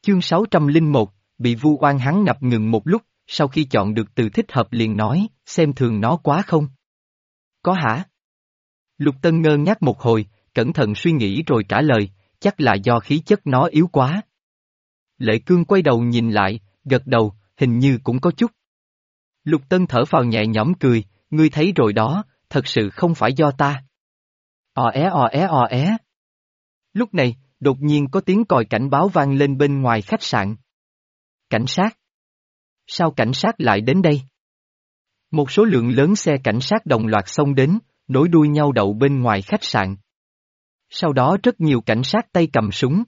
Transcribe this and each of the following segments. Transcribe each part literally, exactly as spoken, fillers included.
Chương sáu trăm lẻ một, bị vu oan. Hắn ngập ngừng một lúc, sau khi chọn được từ thích hợp liền nói, xem thường nó quá không? Có hả? Lục Tân ngơ ngác một hồi, cẩn thận suy nghĩ rồi trả lời, chắc là do khí chất nó yếu quá. Lệ Cương quay đầu nhìn lại, gật đầu, hình như cũng có chút. Lục Tân thở phào nhẹ nhõm cười, ngươi thấy rồi đó, thật sự không phải do ta. Ò é ò é ò é. Lúc này, đột nhiên có tiếng còi cảnh báo vang lên bên ngoài khách sạn. Cảnh sát. Sao cảnh sát lại đến đây? Một số lượng lớn xe cảnh sát đồng loạt xông đến, nối đuôi nhau đậu bên ngoài khách sạn. Sau đó rất nhiều cảnh sát tay cầm súng.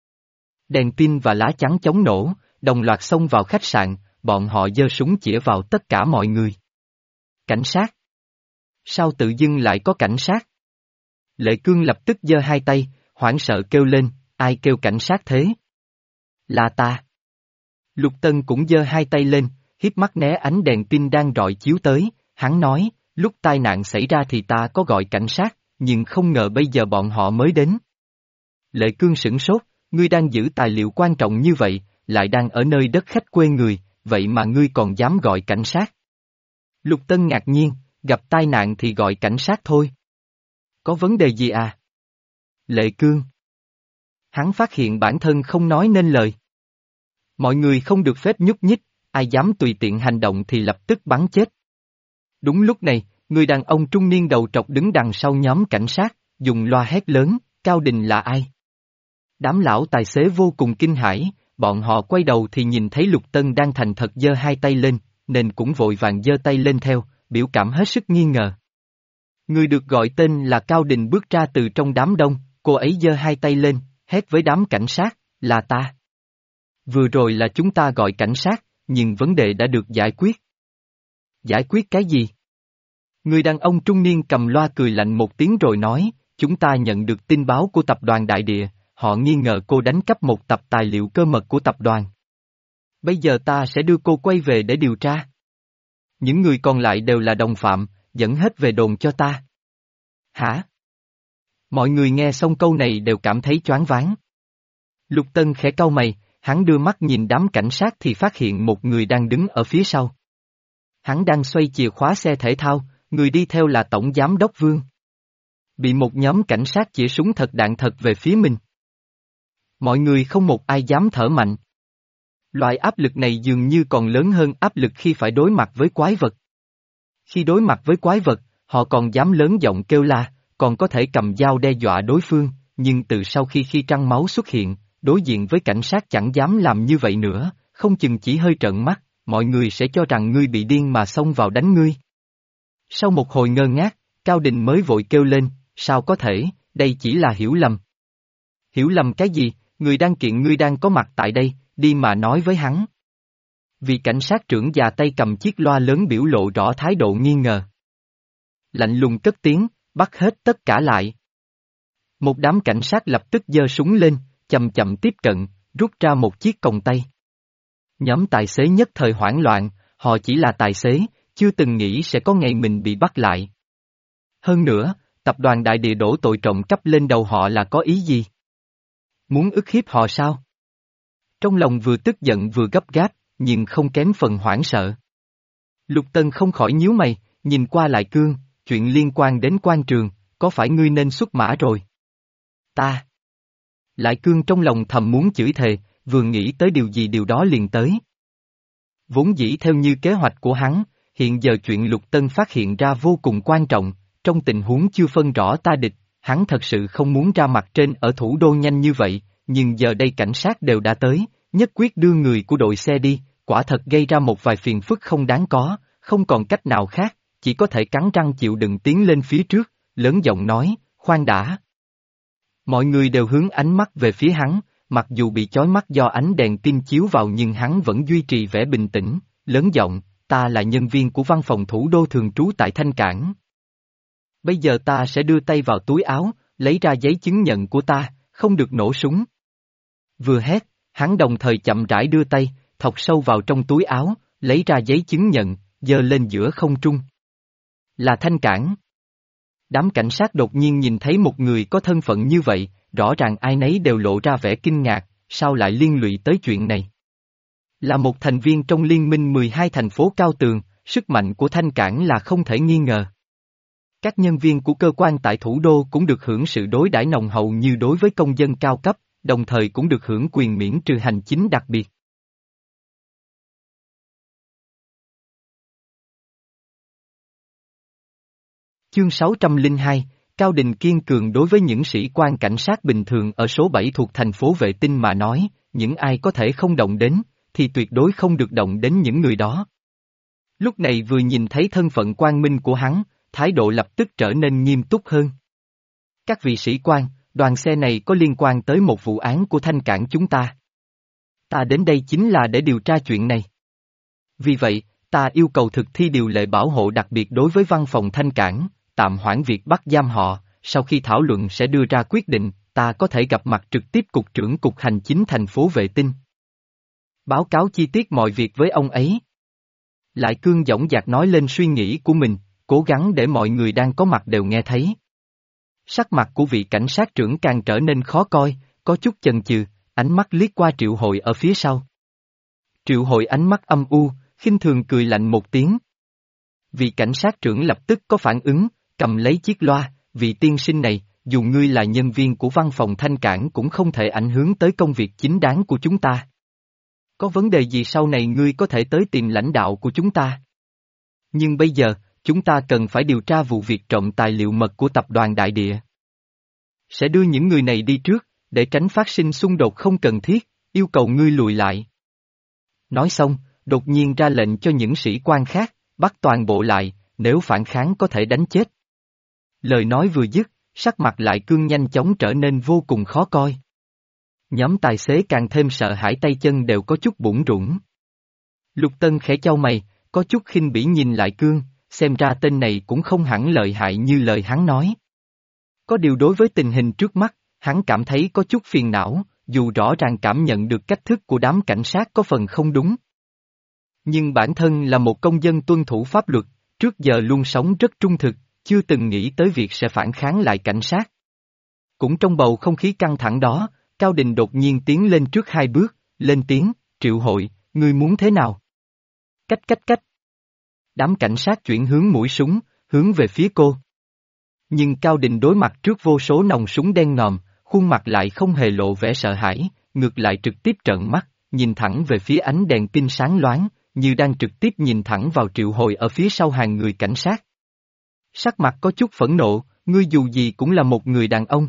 Đèn pin và lá chắn chống nổ, đồng loạt xông vào khách sạn, bọn họ giơ súng chĩa vào tất cả mọi người. Cảnh sát? Sao tự dưng lại có cảnh sát? Lệ Cương lập tức giơ hai tay, hoảng sợ kêu lên, ai kêu cảnh sát thế? Là ta. Lục Tân cũng giơ hai tay lên, hiếp mắt né ánh đèn pin đang rọi chiếu tới, hắn nói, lúc tai nạn xảy ra thì ta có gọi cảnh sát, nhưng không ngờ bây giờ bọn họ mới đến. Lệ Cương sửng sốt, ngươi đang giữ tài liệu quan trọng như vậy, lại đang ở nơi đất khách quê người, vậy mà ngươi còn dám gọi cảnh sát. Lục Tân ngạc nhiên, gặp tai nạn thì gọi cảnh sát thôi. Có vấn đề gì à? Lệ Cương. Hắn phát hiện bản thân không nói nên lời. Mọi người không được phép nhúc nhích, ai dám tùy tiện hành động thì lập tức bắn chết. Đúng lúc này, người đàn ông trung niên đầu trọc đứng đằng sau nhóm cảnh sát, dùng loa hét lớn, Cao Đình là ai? Đám lão tài xế vô cùng kinh hãi, bọn họ quay đầu thì nhìn thấy Lục Tân đang thành thật giơ hai tay lên, nên cũng vội vàng giơ tay lên theo, biểu cảm hết sức nghi ngờ. Người được gọi tên là Cao Đình bước ra từ trong đám đông, cô ấy giơ hai tay lên, hét với đám cảnh sát, là ta. Vừa rồi là chúng ta gọi cảnh sát, nhưng vấn đề đã được giải quyết. Giải quyết cái gì? Người đàn ông trung niên cầm loa cười lạnh một tiếng rồi nói, chúng ta nhận được tin báo của tập đoàn Đại Địa, họ nghi ngờ cô đánh cắp một tập tài liệu cơ mật của tập đoàn. Bây giờ ta sẽ đưa cô quay về để điều tra. Những người còn lại đều là đồng phạm, dẫn hết về đồn cho ta. Hả? Mọi người nghe xong câu này đều cảm thấy choáng váng. Lục Tân khẽ cau mày, hắn đưa mắt nhìn đám cảnh sát thì phát hiện một người đang đứng ở phía sau. Hắn đang xoay chìa khóa xe thể thao, người đi theo là Tổng Giám đốc Vương. Bị một nhóm cảnh sát chĩa súng thật đạn thật về phía mình. Mọi người không một ai dám thở mạnh. Loại áp lực này dường như còn lớn hơn áp lực khi phải đối mặt với quái vật. Khi đối mặt với quái vật, họ còn dám lớn giọng kêu la, còn có thể cầm dao đe dọa đối phương, nhưng từ sau khi khi trăng máu xuất hiện, đối diện với cảnh sát chẳng dám làm như vậy nữa, không chừng chỉ hơi trợn mắt, mọi người sẽ cho rằng ngươi bị điên mà xông vào đánh ngươi. Sau một hồi ngơ ngác, Cao Đình mới vội kêu lên, sao có thể, đây chỉ là hiểu lầm. Hiểu lầm cái gì, người đang kiện ngươi đang có mặt tại đây, đi mà nói với hắn. Vị cảnh sát trưởng già tay cầm chiếc loa lớn biểu lộ rõ thái độ nghi ngờ. Lạnh lùng cất tiếng, bắt hết tất cả lại. Một đám cảnh sát lập tức giơ súng lên, chậm chậm tiếp cận, rút ra một chiếc còng tay. Nhóm tài xế nhất thời hoảng loạn, họ chỉ là tài xế, chưa từng nghĩ sẽ có ngày mình bị bắt lại. Hơn nữa, tập đoàn Đại Địa đổ tội trộm cắp lên đầu họ là có ý gì? Muốn ức hiếp họ sao? Trong lòng vừa tức giận vừa gấp gáp, nhưng không kém phần hoảng sợ. Lục Tân không khỏi nhíu mày, nhìn qua lại Cương, chuyện liên quan đến quan trường, có phải ngươi nên xuất mã rồi? Ta. Lại Cương trong lòng thầm muốn chửi thề, vừa nghĩ tới điều gì điều đó liền tới. Vốn dĩ theo như kế hoạch của hắn, hiện giờ chuyện Lục Tân phát hiện ra vô cùng quan trọng, trong tình huống chưa phân rõ ta địch, hắn thật sự không muốn ra mặt trên ở thủ đô nhanh như vậy, nhưng giờ đây cảnh sát đều đã tới, nhất quyết đưa người của đội xe đi, quả thật gây ra một vài phiền phức không đáng có, không còn cách nào khác, chỉ có thể cắn răng chịu đựng tiến lên phía trước, lớn giọng nói, khoan đã. Mọi người đều hướng ánh mắt về phía hắn, mặc dù bị chói mắt do ánh đèn pin chiếu vào nhưng hắn vẫn duy trì vẻ bình tĩnh, lớn giọng, ta là nhân viên của văn phòng thủ đô thường trú tại Thanh Cảng. Bây giờ ta sẽ đưa tay vào túi áo, lấy ra giấy chứng nhận của ta, không được nổ súng. Vừa hét, hắn đồng thời chậm rãi đưa tay, thọc sâu vào trong túi áo, lấy ra giấy chứng nhận, giơ lên giữa không trung. Là Thanh Cảng. Đám cảnh sát đột nhiên nhìn thấy một người có thân phận như vậy, rõ ràng ai nấy đều lộ ra vẻ kinh ngạc, sao lại liên lụy tới chuyện này? Là một thành viên trong liên minh mười hai thành phố cao tường, sức mạnh của Thanh Cảng là không thể nghi ngờ. Các nhân viên của cơ quan tại thủ đô cũng được hưởng sự đối đãi nồng hậu như đối với công dân cao cấp, đồng thời cũng được hưởng quyền miễn trừ hành chính đặc biệt. Chương sáu trăm lẻ hai, Cao Đình kiên cường đối với những sĩ quan cảnh sát bình thường ở số bảy thuộc thành phố Vệ Tinh mà nói, những ai có thể không động đến, thì tuyệt đối không được động đến những người đó. Lúc này vừa nhìn thấy thân phận quang minh của hắn, thái độ lập tức trở nên nghiêm túc hơn. Các vị sĩ quan, đoàn xe này có liên quan tới một vụ án của Thanh Cảng chúng ta. Ta đến đây chính là để điều tra chuyện này. Vì vậy, ta yêu cầu thực thi điều lệ bảo hộ đặc biệt đối với văn phòng Thanh Cảng, tạm hoãn việc bắt giam họ, sau khi thảo luận sẽ đưa ra quyết định, ta có thể gặp mặt trực tiếp Cục trưởng Cục Hành chính thành phố Vệ Tinh. Báo cáo chi tiết mọi việc với ông ấy. Lại Cương dõng dạc nói lên suy nghĩ của mình, cố gắng để mọi người đang có mặt đều nghe thấy. Sắc mặt của vị cảnh sát trưởng càng trở nên khó coi, có chút chần chừ, ánh mắt liếc qua Triệu Hội ở phía sau. Triệu Hội ánh mắt âm u, khinh thường cười lạnh một tiếng. Vị cảnh sát trưởng lập tức có phản ứng, cầm lấy chiếc loa, vị tiên sinh này, dù ngươi là nhân viên của văn phòng Thanh Cảng cũng không thể ảnh hưởng tới công việc chính đáng của chúng ta. Có vấn đề gì sau này ngươi có thể tới tìm lãnh đạo của chúng ta. Nhưng bây giờ, chúng ta cần phải điều tra vụ việc trộm tài liệu mật của tập đoàn Đại Địa. Sẽ đưa những người này đi trước, để tránh phát sinh xung đột không cần thiết, yêu cầu ngươi lùi lại. Nói xong, đột nhiên ra lệnh cho những sĩ quan khác, bắt toàn bộ lại, nếu phản kháng có thể đánh chết. Lời nói vừa dứt, sắc mặt Lại Cương nhanh chóng trở nên vô cùng khó coi. Nhóm tài xế càng thêm sợ hãi, tay chân đều có chút bủn rủn. Lục Tân khẽ chau mày, có chút khinh bỉ nhìn Lại Cương, xem ra tên này cũng không hẳn lợi hại như lời hắn nói. Có điều đối với tình hình trước mắt, hắn cảm thấy có chút phiền não, dù rõ ràng cảm nhận được cách thức của đám cảnh sát có phần không đúng. Nhưng bản thân là một công dân tuân thủ pháp luật, trước giờ luôn sống rất trung thực, chưa từng nghĩ tới việc sẽ phản kháng lại cảnh sát. Cũng trong bầu không khí căng thẳng đó, Cao Đình đột nhiên tiến lên trước hai bước, lên tiếng, Triệu Hội, ngươi muốn thế nào? Cách cách cách. Đám cảnh sát chuyển hướng mũi súng, hướng về phía cô. Nhưng Cao Đình đối mặt trước vô số nòng súng đen ngòm, khuôn mặt lại không hề lộ vẻ sợ hãi, ngược lại trực tiếp trợn mắt, nhìn thẳng về phía ánh đèn pin sáng loáng, như đang trực tiếp nhìn thẳng vào Triệu Hội ở phía sau hàng người cảnh sát. Sắc mặt có chút phẫn nộ, ngươi dù gì cũng là một người đàn ông.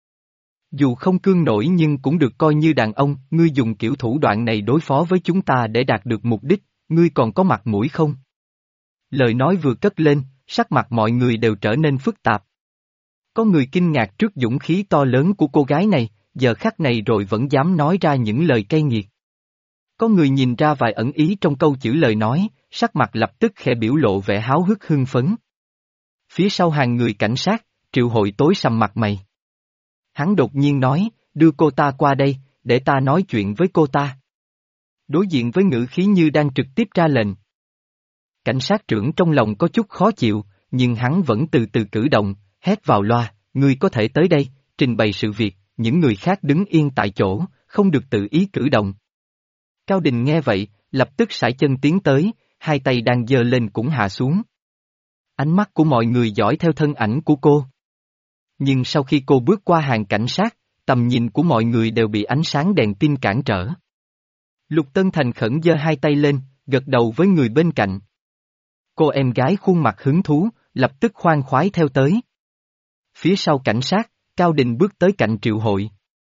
Dù không cương nổi nhưng cũng được coi như đàn ông, ngươi dùng kiểu thủ đoạn này đối phó với chúng ta để đạt được mục đích, ngươi còn có mặt mũi không? Lời nói vừa cất lên, sắc mặt mọi người đều trở nên phức tạp. Có người kinh ngạc trước dũng khí to lớn của cô gái này, giờ khắc này rồi vẫn dám nói ra những lời cay nghiệt. Có người nhìn ra vài ẩn ý trong câu chữ lời nói, sắc mặt lập tức khẽ biểu lộ vẻ háo hức hưng phấn. Phía sau hàng người cảnh sát, Triệu Hội tối sầm mặt mày. Hắn đột nhiên nói, đưa cô ta qua đây, để ta nói chuyện với cô ta. Đối diện với ngữ khí như đang trực tiếp ra lệnh. Cảnh sát trưởng trong lòng có chút khó chịu, nhưng hắn vẫn từ từ cử động, hét vào loa, ngươi có thể tới đây, trình bày sự việc, những người khác đứng yên tại chỗ, không được tự ý cử động. Cao Đình nghe vậy, lập tức sải chân tiến tới, hai tay đang giơ lên cũng hạ xuống. Ánh mắt của mọi người dõi theo thân ảnh của cô. Nhưng sau khi cô bước qua hàng cảnh sát, tầm nhìn của mọi người đều bị ánh sáng đèn tin cản trở. Lục Tân thành khẩn giơ hai tay lên, gật đầu với người bên cạnh. Cô em gái khuôn mặt hứng thú, lập tức khoan khoái theo tới. Phía sau cảnh sát, Cao Đình bước tới cạnh Triệu Hội.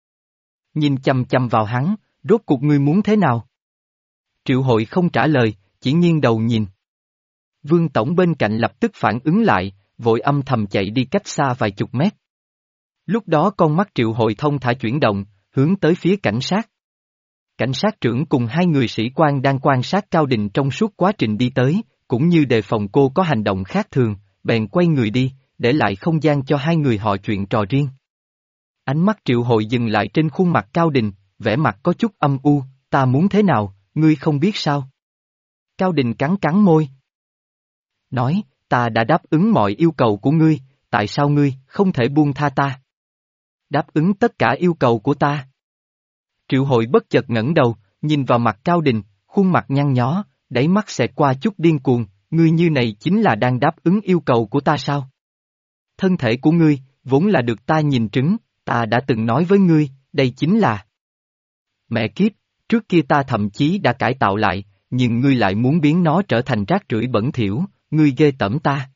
Nhìn chằm chằm vào hắn, rốt cuộc ngươi muốn thế nào? Triệu Hội không trả lời, chỉ nghiêng đầu nhìn. Vương Tổng bên cạnh lập tức phản ứng lại, vội âm thầm chạy đi cách xa vài chục mét. Lúc đó con mắt Triệu Hội thông thả chuyển động, hướng tới phía cảnh sát. Cảnh sát trưởng cùng hai người sĩ quan đang quan sát Cao Đình trong suốt quá trình đi tới, cũng như đề phòng cô có hành động khác thường, bèn quay người đi, để lại không gian cho hai người họ chuyện trò riêng. Ánh mắt Triệu Hội dừng lại trên khuôn mặt Cao Đình, vẻ mặt có chút âm u, ta muốn thế nào, ngươi không biết sao? Cao Đình cắn cắn môi. Nói, ta đã đáp ứng mọi yêu cầu của ngươi, tại sao ngươi không thể buông tha ta? Đáp ứng tất cả yêu cầu của ta. Triệu Hội bất chợt ngẩng đầu, nhìn vào mặt Cao Đình, khuôn mặt nhăn nhó, đáy mắt xẹt qua chút điên cuồng, ngươi như này chính là đang đáp ứng yêu cầu của ta sao? Thân thể của ngươi, vốn là được ta nhìn trứng, ta đã từng nói với ngươi, đây chính là... Mẹ kiếp, trước kia ta thậm chí đã cải tạo lại, nhưng ngươi lại muốn biến nó trở thành rác rưởi bẩn thỉu, ngươi ghê tởm ta.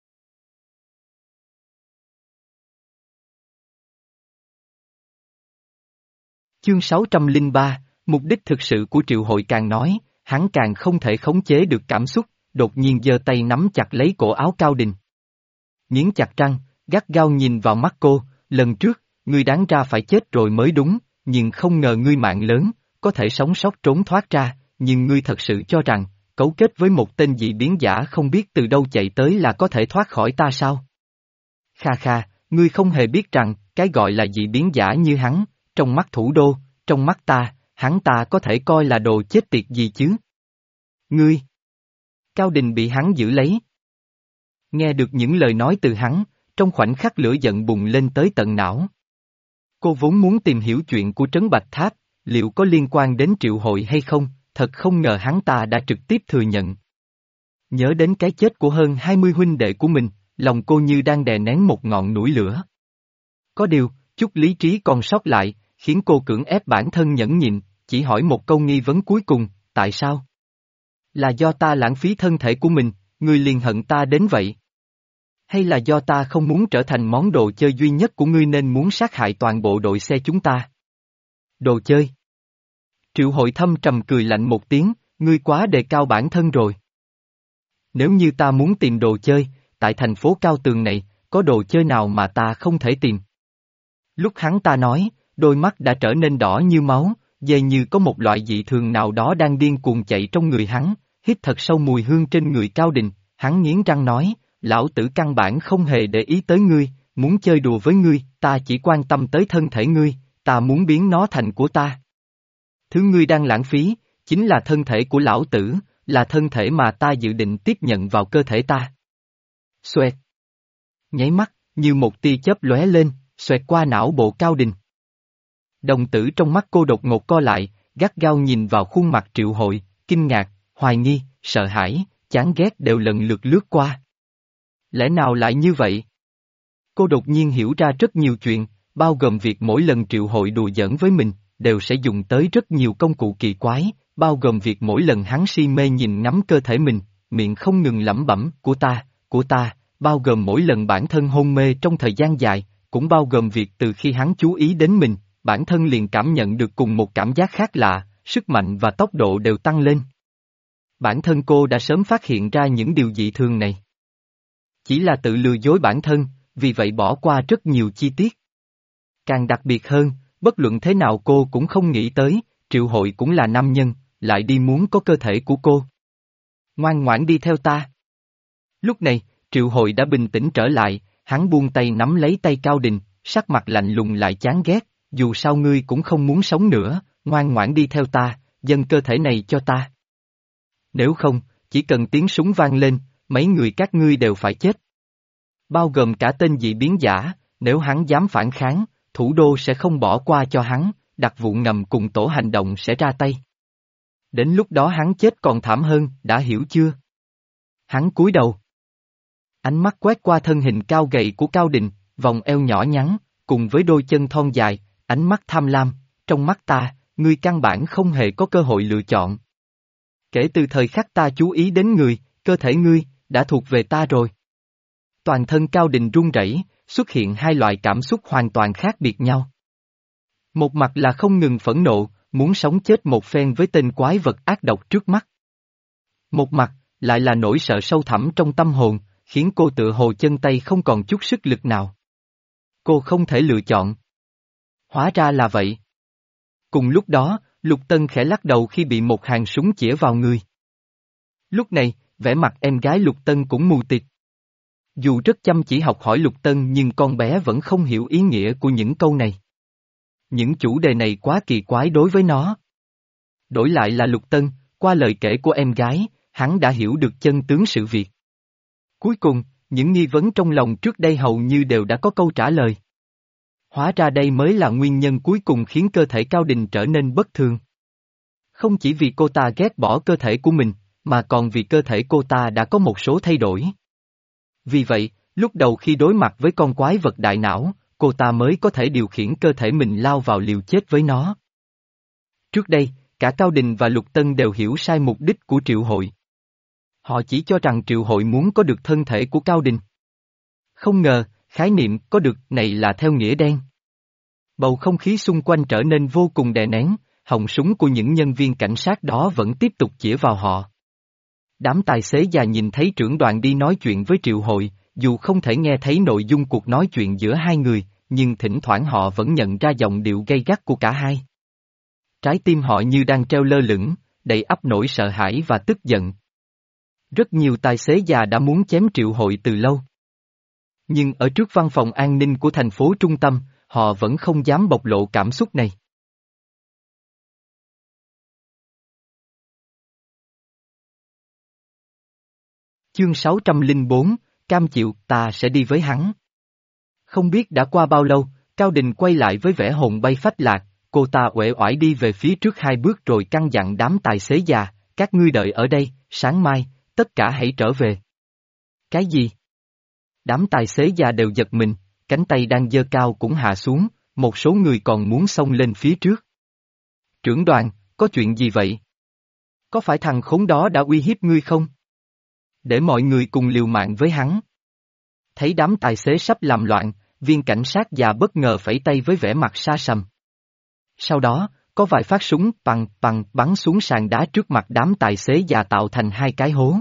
Chương sáu trăm lẻ ba, mục đích thực sự của Triệu Hội càng nói, hắn càng không thể khống chế được cảm xúc, đột nhiên giơ tay nắm chặt lấy cổ áo Cao Đình. Nghiến chặt răng, gắt gao nhìn vào mắt cô, lần trước, ngươi đáng ra phải chết rồi mới đúng, nhưng không ngờ ngươi mạng lớn, có thể sống sót trốn thoát ra, nhưng ngươi thật sự cho rằng, cấu kết với một tên dị biến giả không biết từ đâu chạy tới là có thể thoát khỏi ta sao? Kha kha, ngươi không hề biết rằng, cái gọi là dị biến giả như hắn, trong mắt thủ đô, trong mắt ta, hắn ta có thể coi là đồ chết tiệt gì chứ? Ngươi! Cao Đình bị hắn giữ lấy. Nghe được những lời nói từ hắn, trong khoảnh khắc lửa giận bùng lên tới tận não. Cô vốn muốn tìm hiểu chuyện của Trấn Bạch Tháp, liệu có liên quan đến Triệu Hội hay không, thật không ngờ hắn ta đã trực tiếp thừa nhận. Nhớ đến cái chết của hơn hai mươi huynh đệ của mình, lòng cô như đang đè nén một ngọn núi lửa. Có điều, chút lý trí còn sót lại, khiến cô cưỡng ép bản thân nhẫn nhịn, chỉ hỏi một câu nghi vấn cuối cùng, tại sao? Là do ta lãng phí thân thể của mình, ngươi liền hận ta đến vậy? Hay là do ta không muốn trở thành món đồ chơi duy nhất của ngươi nên muốn sát hại toàn bộ đội xe chúng ta? Đồ chơi? Triệu Hội thâm trầm cười lạnh một tiếng, ngươi quá đề cao bản thân rồi. Nếu như ta muốn tìm đồ chơi, tại thành phố Cao Tường này, có đồ chơi nào mà ta không thể tìm? Lúc hắn ta nói, đôi mắt đã trở nên đỏ như máu, dường như có một loại dị thường nào đó đang điên cuồng chạy trong người hắn, hít thật sâu mùi hương trên người Cao Đình, hắn nghiến răng nói, lão tử căn bản không hề để ý tới ngươi, muốn chơi đùa với ngươi, ta chỉ quan tâm tới thân thể ngươi, ta muốn biến nó thành của ta. Thứ ngươi đang lãng phí, chính là thân thể của lão tử, là thân thể mà ta dự định tiếp nhận vào cơ thể ta. Xoẹt. Nháy mắt, như một tia chớp lóe lên, xoẹt qua não bộ Cao Đình. Đồng tử trong mắt cô đột ngột co lại, gắt gao nhìn vào khuôn mặt Triệu Hội, kinh ngạc, hoài nghi, sợ hãi, chán ghét đều lần lượt lướt qua. Lẽ nào lại như vậy? Cô đột nhiên hiểu ra rất nhiều chuyện, bao gồm việc mỗi lần Triệu Hội đùa giỡn với mình, đều sẽ dùng tới rất nhiều công cụ kỳ quái, bao gồm việc mỗi lần hắn si mê nhìn ngắm cơ thể mình, miệng không ngừng lẩm bẩm, của ta, của ta, bao gồm mỗi lần bản thân hôn mê trong thời gian dài, cũng bao gồm việc từ khi hắn chú ý đến mình, bản thân liền cảm nhận được cùng một cảm giác khác lạ, sức mạnh và tốc độ đều tăng lên. Bản thân cô đã sớm phát hiện ra những điều dị thường này. Chỉ là tự lừa dối bản thân, vì vậy bỏ qua rất nhiều chi tiết. Càng đặc biệt hơn, bất luận thế nào cô cũng không nghĩ tới, Triệu Hội cũng là nam nhân, lại đi muốn có cơ thể của cô. Ngoan ngoãn đi theo ta. Lúc này, Triệu Hội đã bình tĩnh trở lại, hắn buông tay nắm lấy tay Cao Đình, sắc mặt lạnh lùng lại chán ghét, dù sao ngươi cũng không muốn sống nữa, ngoan ngoãn đi theo ta, dâng cơ thể này cho ta. Nếu không, chỉ cần tiếng súng vang lên, mấy người các ngươi đều phải chết. Bao gồm cả tên dị biến giả, nếu hắn dám phản kháng, thủ đô sẽ không bỏ qua cho hắn, đặc vụ ngầm cùng tổ hành động sẽ ra tay. Đến lúc đó hắn chết còn thảm hơn, đã hiểu chưa? Hắn cúi đầu. Ánh mắt quét qua thân hình cao gầy của Cao Đình, vòng eo nhỏ nhắn, cùng với đôi chân thon dài, ánh mắt tham lam, trong mắt ta, ngươi căn bản không hề có cơ hội lựa chọn. Kể từ thời khắc ta chú ý đến người, cơ thể ngươi, đã thuộc về ta rồi. Toàn thân Cao Đình run rẩy, xuất hiện hai loại cảm xúc hoàn toàn khác biệt nhau. Một mặt là không ngừng phẫn nộ, muốn sống chết một phen với tên quái vật ác độc trước mắt. Một mặt, lại là nỗi sợ sâu thẳm trong tâm hồn, khiến cô tựa hồ chân tay không còn chút sức lực nào. Cô không thể lựa chọn. Hóa ra là vậy. Cùng lúc đó, Lục Tân khẽ lắc đầu khi bị một hàng súng chĩa vào người. Lúc này, vẻ mặt em gái Lục Tân cũng mù tịt. Dù rất chăm chỉ học hỏi Lục Tân nhưng con bé vẫn không hiểu ý nghĩa của những câu này. Những chủ đề này quá kỳ quái đối với nó. Đổi lại là Lục Tân, qua lời kể của em gái, hắn đã hiểu được chân tướng sự việc. Cuối cùng, những nghi vấn trong lòng trước đây hầu như đều đã có câu trả lời. Hóa ra đây mới là nguyên nhân cuối cùng khiến cơ thể Cao Đình trở nên bất thường. Không chỉ vì cô ta ghét bỏ cơ thể của mình, mà còn vì cơ thể cô ta đã có một số thay đổi. Vì vậy, lúc đầu khi đối mặt với con quái vật đại não, cô ta mới có thể điều khiển cơ thể mình lao vào liều chết với nó. Trước đây, cả Cao Đình và Lục Tân đều hiểu sai mục đích của triệu hội. Họ chỉ cho rằng triệu hội muốn có được thân thể của Cao Đình. Không ngờ, khái niệm có được này là theo nghĩa đen. Bầu không khí xung quanh trở nên vô cùng đè nén, họng súng của những nhân viên cảnh sát đó vẫn tiếp tục chĩa vào họ. Đám tài xế già nhìn thấy trưởng đoàn đi nói chuyện với triệu hội, dù không thể nghe thấy nội dung cuộc nói chuyện giữa hai người, nhưng thỉnh thoảng họ vẫn nhận ra giọng điệu gay gắt của cả hai. Trái tim họ như đang treo lơ lửng, đầy ắp nỗi sợ hãi và tức giận. Rất nhiều tài xế già đã muốn chém triệu hội từ lâu. Nhưng ở trước văn phòng an ninh của thành phố trung tâm, họ vẫn không dám bộc lộ cảm xúc này. Chương sáu trăm lẻ bốn, cam chịu, ta sẽ đi với hắn. Không biết đã qua bao lâu, Cao Đình quay lại với vẻ hồn bay phách lạc, cô ta uể oải đi về phía trước hai bước rồi căn dặn đám tài xế già, các ngươi đợi ở đây, sáng mai, tất cả hãy trở về. Cái gì? Đám tài xế già đều giật mình, cánh tay đang giơ cao cũng hạ xuống, một số người còn muốn xông lên phía trước. Trưởng đoàn, có chuyện gì vậy? Có phải thằng khốn đó đã uy hiếp ngươi không? Để mọi người cùng liều mạng với hắn. Thấy đám tài xế sắp làm loạn, viên cảnh sát già bất ngờ phẩy tay với vẻ mặt xa sầm. Sau đó, có vài phát súng pằng pằng bắn xuống sàn đá trước mặt đám tài xế già tạo thành hai cái hố.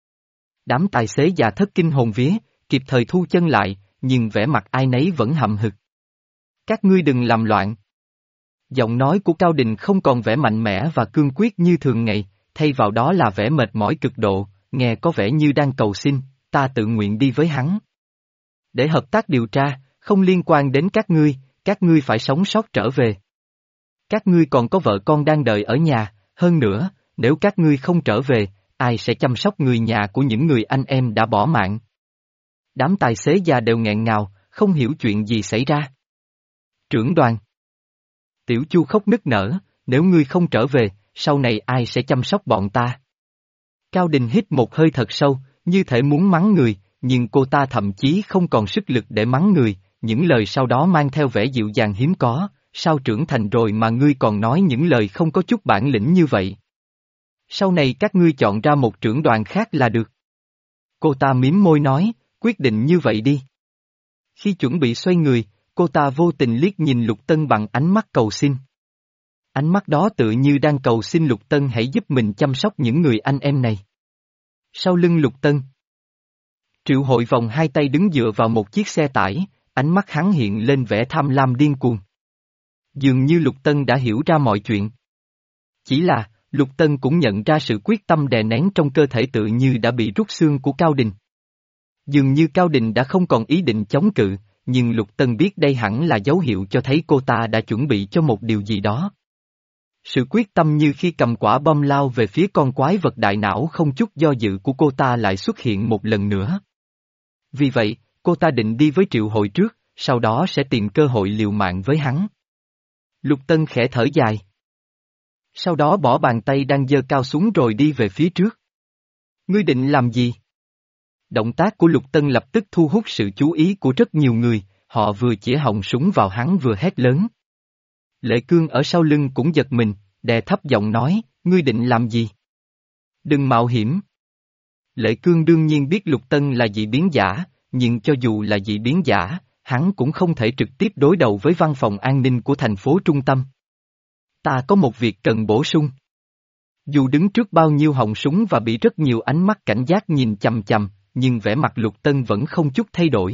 Đám tài xế già thất kinh hồn vía, kịp thời thu chân lại, nhưng vẻ mặt ai nấy vẫn hậm hực. Các ngươi đừng làm loạn. Giọng nói của Cao Đình không còn vẻ mạnh mẽ và cương quyết như thường ngày, thay vào đó là vẻ mệt mỏi cực độ, nghe có vẻ như đang cầu xin, ta tự nguyện đi với hắn. Để hợp tác điều tra, không liên quan đến các ngươi, các ngươi phải sống sót trở về. Các ngươi còn có vợ con đang đợi ở nhà, hơn nữa, nếu các ngươi không trở về, ai sẽ chăm sóc người nhà của những người anh em đã bỏ mạng? Đám tài xế già đều nghẹn ngào, không hiểu chuyện gì xảy ra. Trưởng đoàn. Tiểu Chu khóc nức nở, nếu ngươi không trở về, sau này ai sẽ chăm sóc bọn ta? Cao Đình hít một hơi thật sâu, như thể muốn mắng người, nhưng cô ta thậm chí không còn sức lực để mắng người, những lời sau đó mang theo vẻ dịu dàng hiếm có, sao trưởng thành rồi mà ngươi còn nói những lời không có chút bản lĩnh như vậy? Sau này các ngươi chọn ra một trưởng đoàn khác là được. Cô ta mím môi nói, quyết định như vậy đi. Khi chuẩn bị xoay người, cô ta vô tình liếc nhìn Lục Tân bằng ánh mắt cầu xin. Ánh mắt đó tự như đang cầu xin Lục Tân hãy giúp mình chăm sóc những người anh em này. Sau lưng Lục Tân, Triệu Hội vòng hai tay đứng dựa vào một chiếc xe tải, ánh mắt hắn hiện lên vẻ tham lam điên cuồng. Dường như Lục Tân đã hiểu ra mọi chuyện. Chỉ là, Lục Tân cũng nhận ra sự quyết tâm đè nén trong cơ thể tự như đã bị rút xương của Cao Đình. Dường như Cao Đình đã không còn ý định chống cự, nhưng Lục Tân biết đây hẳn là dấu hiệu cho thấy cô ta đã chuẩn bị cho một điều gì đó. Sự quyết tâm như khi cầm quả bom lao về phía con quái vật đại não không chút do dự của cô ta lại xuất hiện một lần nữa. Vì vậy, cô ta định đi với Triệu Hội trước, sau đó sẽ tìm cơ hội liều mạng với hắn. Lục Tân khẽ thở dài. Sau đó bỏ bàn tay đang giơ cao xuống rồi đi về phía trước. Ngươi định làm gì? Động tác của Lục Tân lập tức thu hút sự chú ý của rất nhiều người, họ vừa chĩa họng súng vào hắn vừa hét lớn. Lệ Cương ở sau lưng cũng giật mình, đè thấp giọng nói, ngươi định làm gì? Đừng mạo hiểm. Lệ Cương đương nhiên biết Lục Tân là dị biến giả, nhưng cho dù là dị biến giả, hắn cũng không thể trực tiếp đối đầu với văn phòng an ninh của thành phố trung tâm. Ta có một việc cần bổ sung. Dù đứng trước bao nhiêu họng súng và bị rất nhiều ánh mắt cảnh giác nhìn chằm chằm, nhưng vẻ mặt Lục Tân vẫn không chút thay đổi.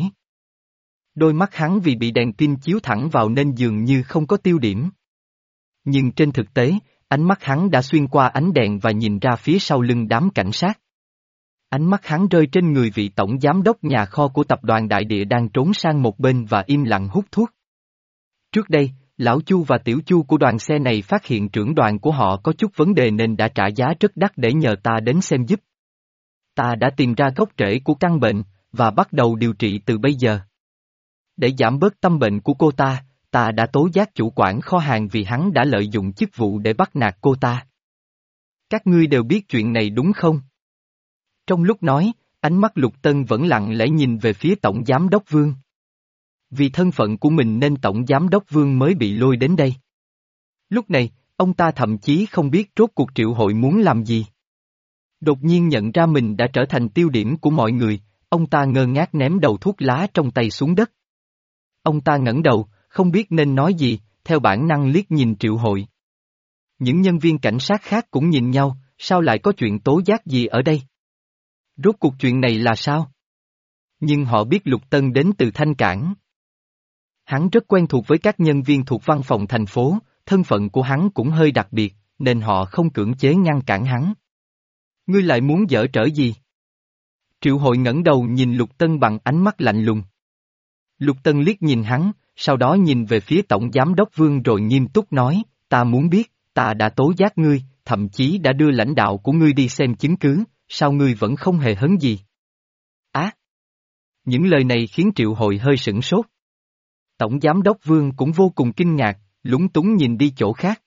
Đôi mắt hắn vì bị đèn pin chiếu thẳng vào nên dường như không có tiêu điểm. Nhưng trên thực tế, ánh mắt hắn đã xuyên qua ánh đèn và nhìn ra phía sau lưng đám cảnh sát. Ánh mắt hắn rơi trên người vị tổng giám đốc nhà kho của tập đoàn Đại Địa đang trốn sang một bên và im lặng hút thuốc. Trước đây, Lão Chu và Tiểu Chu của đoàn xe này phát hiện trưởng đoàn của họ có chút vấn đề nên đã trả giá rất đắt để nhờ ta đến xem giúp. Ta đã tìm ra gốc rễ của căn bệnh, và bắt đầu điều trị từ bây giờ. Để giảm bớt tâm bệnh của cô ta, ta đã tố giác chủ quản kho hàng vì hắn đã lợi dụng chức vụ để bắt nạt cô ta. Các ngươi đều biết chuyện này đúng không? Trong lúc nói, ánh mắt Lục Tân vẫn lặng lẽ nhìn về phía Tổng Giám đốc Vương. Vì thân phận của mình nên Tổng Giám đốc Vương mới bị lôi đến đây. Lúc này, ông ta thậm chí không biết rốt cuộc Triệu Hội muốn làm gì. Đột nhiên nhận ra mình đã trở thành tiêu điểm của mọi người, ông ta ngơ ngác ném đầu thuốc lá trong tay xuống đất. Ông ta ngẩng đầu, không biết nên nói gì, theo bản năng liếc nhìn Triệu Hội. Những nhân viên cảnh sát khác cũng nhìn nhau, sao lại có chuyện tố giác gì ở đây? Rốt cuộc chuyện này là sao? Nhưng họ biết Lục Tân đến từ Thanh Cảng. Hắn rất quen thuộc với các nhân viên thuộc văn phòng thành phố, thân phận của hắn cũng hơi đặc biệt, nên họ không cưỡng chế ngăn cản hắn. Ngươi lại muốn giở trở gì? Triệu Hội ngẩng đầu nhìn Lục Tân bằng ánh mắt lạnh lùng. Lục Tân liếc nhìn hắn, sau đó nhìn về phía Tổng Giám đốc Vương rồi nghiêm túc nói, ta muốn biết, ta đã tố giác ngươi, thậm chí đã đưa lãnh đạo của ngươi đi xem chứng cứ, sao ngươi vẫn không hề hấn gì? Á! À, những lời này khiến Triệu Hội hơi sửng sốt. Tổng Giám đốc Vương cũng vô cùng kinh ngạc, lúng túng nhìn đi chỗ khác.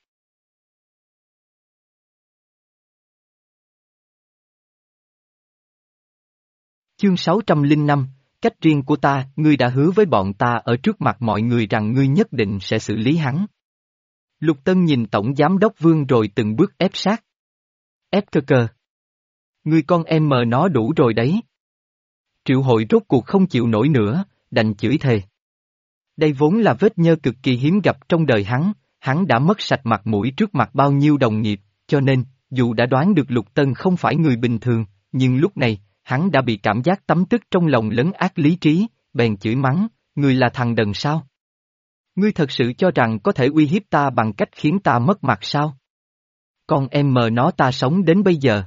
Chương sáu trăm lẻ năm, cách riêng của ta, ngươi đã hứa với bọn ta ở trước mặt mọi người rằng ngươi nhất định sẽ xử lý hắn. Lục Tân nhìn Tổng Giám đốc Vương rồi từng bước ép sát. Ép cơ cơ. Ngươi con em mờ nó đủ rồi đấy. Triệu Hội rốt cuộc không chịu nổi nữa, đành chửi thề. Đây vốn là vết nhơ cực kỳ hiếm gặp trong đời hắn, hắn đã mất sạch mặt mũi trước mặt bao nhiêu đồng nghiệp, cho nên, dù đã đoán được Lục Tân không phải người bình thường, nhưng lúc này, hắn đã bị cảm giác tấm tức trong lòng lấn át lý trí, bèn chửi mắng, ngươi là thằng đần sao? Ngươi thật sự cho rằng có thể uy hiếp ta bằng cách khiến ta mất mặt sao? Con em mờ nó ta sống đến bây giờ.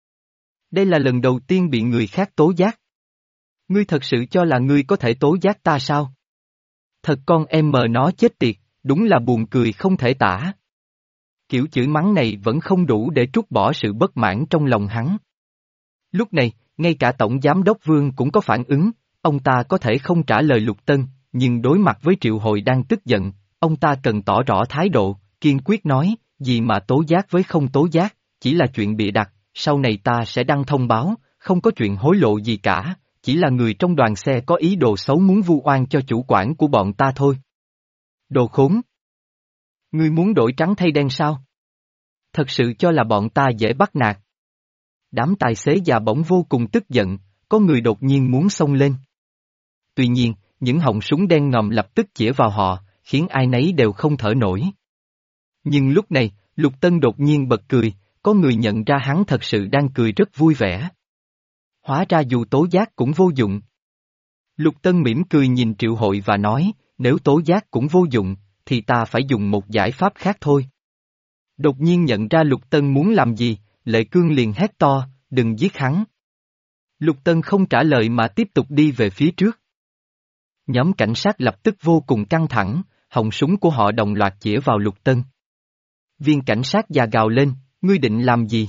Đây là lần đầu tiên bị người khác tố giác. Ngươi thật sự cho là ngươi có thể tố giác ta sao? Thật con em mờ nó chết tiệt, đúng là buồn cười không thể tả. Kiểu chửi mắng này vẫn không đủ để trút bỏ sự bất mãn trong lòng hắn. Lúc này, ngay cả Tổng Giám đốc Vương cũng có phản ứng, ông ta có thể không trả lời Lục Tân, nhưng đối mặt với Triệu Hội đang tức giận, ông ta cần tỏ rõ thái độ, kiên quyết nói, gì mà tố giác với không tố giác, chỉ là chuyện bịa đặt, sau này ta sẽ đăng thông báo, không có chuyện hối lộ gì cả, chỉ là người trong đoàn xe có ý đồ xấu muốn vu oan cho chủ quản của bọn ta thôi. Đồ khốn! Ngươi muốn đổi trắng thay đen sao? Thật sự cho là bọn ta dễ bắt nạt. Đám tài xế già bỗng vô cùng tức giận, có người đột nhiên muốn xông lên. Tuy nhiên, những họng súng đen ngòm lập tức chĩa vào họ, khiến ai nấy đều không thở nổi. Nhưng lúc này, Lục Tân đột nhiên bật cười, có người nhận ra hắn thật sự đang cười rất vui vẻ. Hóa ra dù tố giác cũng vô dụng. Lục Tân mỉm cười nhìn Triệu Hội và nói, nếu tố giác cũng vô dụng, thì ta phải dùng một giải pháp khác thôi. Đột nhiên nhận ra Lục Tân muốn làm gì, Lệ Cương liền hét to, đừng giết hắn. Lục Tân không trả lời mà tiếp tục đi về phía trước. Nhóm cảnh sát lập tức vô cùng căng thẳng, họng súng của họ đồng loạt chĩa vào Lục Tân. Viên cảnh sát già gào lên, ngươi định làm gì?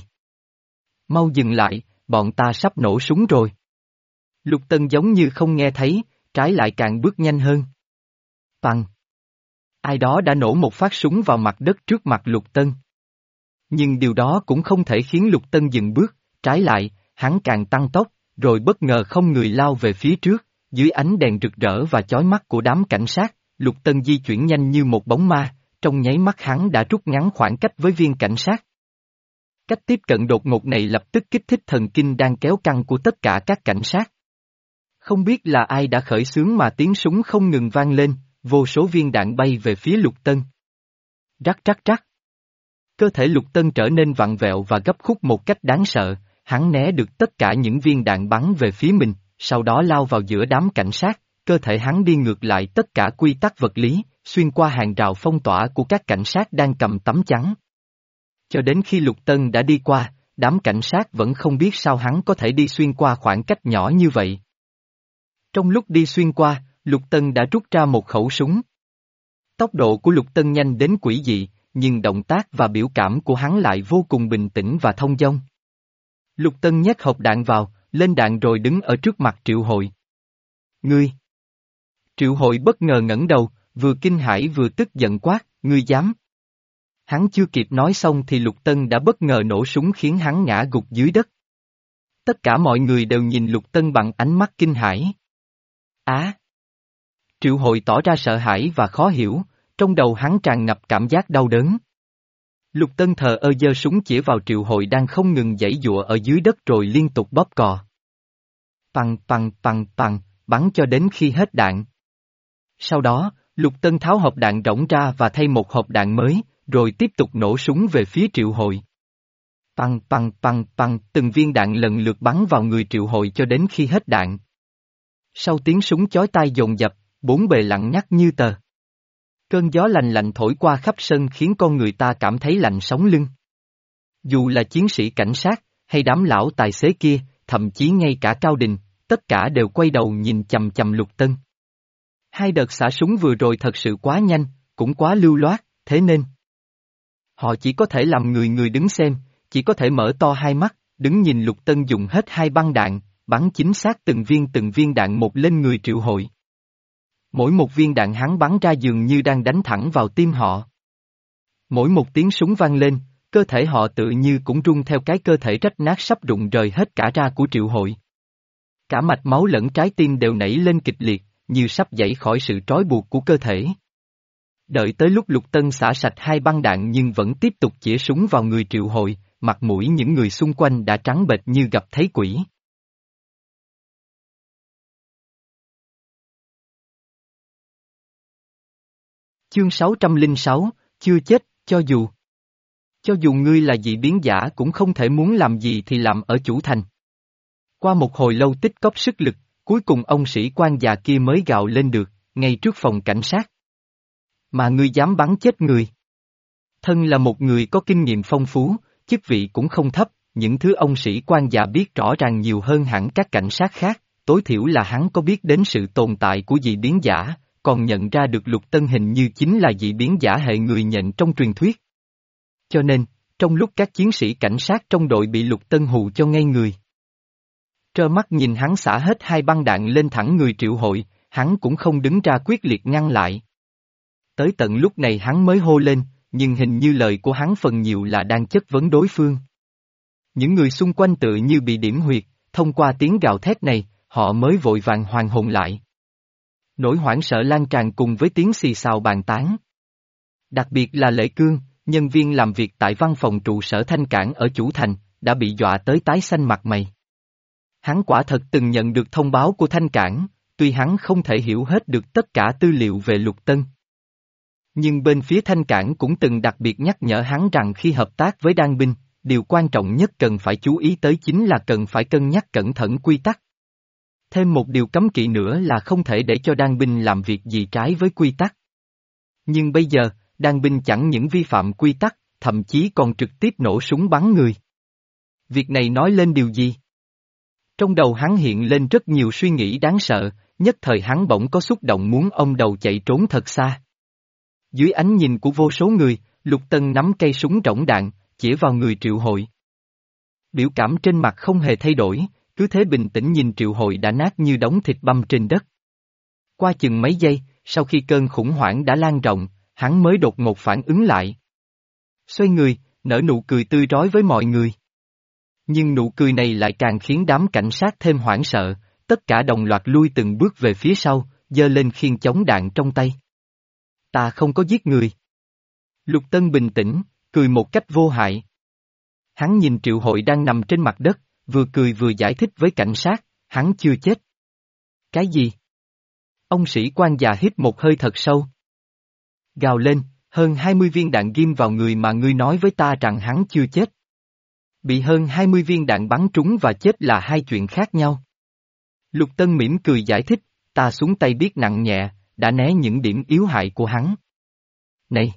Mau dừng lại, bọn ta sắp nổ súng rồi. Lục Tân giống như không nghe thấy, trái lại càng bước nhanh hơn. Bằng! Ai đó đã nổ một phát súng vào mặt đất trước mặt Lục Tân. Nhưng điều đó cũng không thể khiến Lục Tân dừng bước, trái lại, hắn càng tăng tốc, rồi bất ngờ không người lao về phía trước, dưới ánh đèn rực rỡ và chói mắt của đám cảnh sát, Lục Tân di chuyển nhanh như một bóng ma, trong nháy mắt hắn đã rút ngắn khoảng cách với viên cảnh sát. Cách tiếp cận đột ngột này lập tức kích thích thần kinh đang kéo căng của tất cả các cảnh sát. Không biết là ai đã khởi xướng mà tiếng súng không ngừng vang lên, vô số viên đạn bay về phía Lục Tân. Rắc rắc rắc. Cơ thể Lục Tân trở nên vặn vẹo và gấp khúc một cách đáng sợ, hắn né được tất cả những viên đạn bắn về phía mình, sau đó lao vào giữa đám cảnh sát, cơ thể hắn đi ngược lại tất cả quy tắc vật lý, xuyên qua hàng rào phong tỏa của các cảnh sát đang cầm tấm chắn. Cho đến khi Lục Tân đã đi qua, đám cảnh sát vẫn không biết sao hắn có thể đi xuyên qua khoảng cách nhỏ như vậy. Trong lúc đi xuyên qua, Lục Tân đã rút ra một khẩu súng. Tốc độ của Lục Tân nhanh đến quỷ dị, nhưng động tác và biểu cảm của hắn lại vô cùng bình tĩnh và thông dong. Lục Tân nhét hộp đạn vào, lên đạn rồi đứng ở trước mặt Triệu Hội. Ngươi! Triệu Hội bất ngờ ngẩng đầu, vừa kinh hãi vừa tức giận quát, ngươi dám. Hắn chưa kịp nói xong thì Lục Tân đã bất ngờ nổ súng khiến hắn ngã gục dưới đất. Tất cả mọi người đều nhìn Lục Tân bằng ánh mắt kinh hãi. Á! Triệu Hội tỏ ra sợ hãi và khó hiểu, trong đầu hắn tràn ngập cảm giác đau đớn. Lục Tân thờ ơ giơ súng chĩa vào Triệu Hội đang không ngừng giãy giụa ở dưới đất rồi liên tục bóp cò. Pằng pằng pằng pằng, bắn cho đến khi hết đạn. Sau đó, Lục Tân tháo hộp đạn rỗng ra và thay một hộp đạn mới, rồi tiếp tục nổ súng về phía Triệu Hội. Pằng pằng pằng pằng, từng viên đạn lần lượt bắn vào người Triệu Hội cho đến khi hết đạn. Sau tiếng súng chói tai dồn dập, bốn bề lặng ngắt như tờ. Cơn gió lành lạnh thổi qua khắp sân khiến con người ta cảm thấy lạnh sống lưng. Dù là chiến sĩ cảnh sát, hay đám lão tài xế kia, thậm chí ngay cả Cao Đình, tất cả đều quay đầu nhìn chằm chằm Lục Tân. Hai đợt xả súng vừa rồi thật sự quá nhanh, cũng quá lưu loát, thế nên họ chỉ có thể làm người người đứng xem, chỉ có thể mở to hai mắt, đứng nhìn Lục Tân dùng hết hai băng đạn, bắn chính xác từng viên từng viên đạn một lên người Triệu Hội. Mỗi một viên đạn hắn bắn ra dường như đang đánh thẳng vào tim họ. Mỗi một tiếng súng vang lên, cơ thể họ tự như cũng rung theo cái cơ thể rách nát sắp rụng rời hết cả ra của Triệu Hội. Cả mạch máu lẫn trái tim đều nảy lên kịch liệt, như sắp giãy khỏi sự trói buộc của cơ thể. Đợi tới lúc Lục Tân xả sạch hai băng đạn nhưng vẫn tiếp tục chĩa súng vào người Triệu Hội, mặt mũi những người xung quanh đã trắng bệch như gặp thấy quỷ. Chương sáu trăm lẻ sáu, chưa chết, cho dù. Cho dù ngươi là dị biến giả cũng không thể muốn làm gì thì làm ở chủ thành. Qua một hồi lâu tích cóp sức lực, cuối cùng ông sĩ quan già kia mới gào lên được, ngay trước phòng cảnh sát. Mà ngươi dám bắn chết người. Thân là một người có kinh nghiệm phong phú, chức vị cũng không thấp, những thứ ông sĩ quan già biết rõ ràng nhiều hơn hẳn các cảnh sát khác, tối thiểu là hắn có biết đến sự tồn tại của dị biến giả, còn nhận ra được Lục Tân hình như chính là dị biến giả hệ người nhện trong truyền thuyết. Cho nên, trong lúc các chiến sĩ cảnh sát trong đội bị Lục Tân hù cho ngây người. Trơ mắt nhìn hắn xả hết hai băng đạn lên thẳng người Triệu Hội, hắn cũng không đứng ra quyết liệt ngăn lại. Tới tận lúc này hắn mới hô lên, nhưng hình như lời của hắn phần nhiều là đang chất vấn đối phương. Những người xung quanh tự như bị điểm huyệt, thông qua tiếng gào thét này, họ mới vội vàng hoàn hồn lại. Nỗi hoảng sợ lan tràn cùng với tiếng xì xào bàn tán. Đặc biệt là Lệ Cương, nhân viên làm việc tại văn phòng trụ sở Thanh Cảng ở chủ thành, đã bị dọa tới tái xanh mặt mày. Hắn quả thật từng nhận được thông báo của Thanh Cảng, tuy hắn không thể hiểu hết được tất cả tư liệu về Lục Tân. Nhưng bên phía Thanh Cảng cũng từng đặc biệt nhắc nhở hắn rằng khi hợp tác với Đan binh, điều quan trọng nhất cần phải chú ý tới chính là cần phải cân nhắc cẩn thận quy tắc. Thêm một điều cấm kỵ nữa là không thể để cho Đan binh làm việc gì trái với quy tắc. Nhưng bây giờ, Đan binh chẳng những vi phạm quy tắc, thậm chí còn trực tiếp nổ súng bắn người. Việc này nói lên điều gì? Trong đầu hắn hiện lên rất nhiều suy nghĩ đáng sợ, nhất thời hắn bỗng có xúc động muốn ôm đầu chạy trốn thật xa. Dưới ánh nhìn của vô số người, Lục Tân nắm cây súng rỗng đạn, chĩa vào người Triệu Hội. Biểu cảm trên mặt không hề thay đổi, cứ thế bình tĩnh nhìn Triệu Hội đã nát như đống thịt băm trên đất. Qua chừng mấy giây, sau khi cơn khủng hoảng đã lan rộng, hắn mới đột ngột phản ứng lại. Xoay người, nở nụ cười tươi rói với mọi người. Nhưng nụ cười này lại càng khiến đám cảnh sát thêm hoảng sợ, tất cả đồng loạt lui từng bước về phía sau, giơ lên khiên chống đạn trong tay. Ta không có giết người. Lục Tân bình tĩnh, cười một cách vô hại. Hắn nhìn Triệu Hội đang nằm trên mặt đất, vừa cười vừa giải thích với cảnh sát, hắn chưa chết. Cái gì? Ông sĩ quan già hít một hơi thật sâu. Gào lên, hơn hai mươi viên đạn ghim vào người mà ngươi nói với ta rằng hắn chưa chết. Bị hơn hai mươi viên đạn bắn trúng và chết là hai chuyện khác nhau. Lục Tân mỉm cười giải thích, ta xuống tay biết nặng nhẹ, đã né những điểm yếu hại của hắn. Này!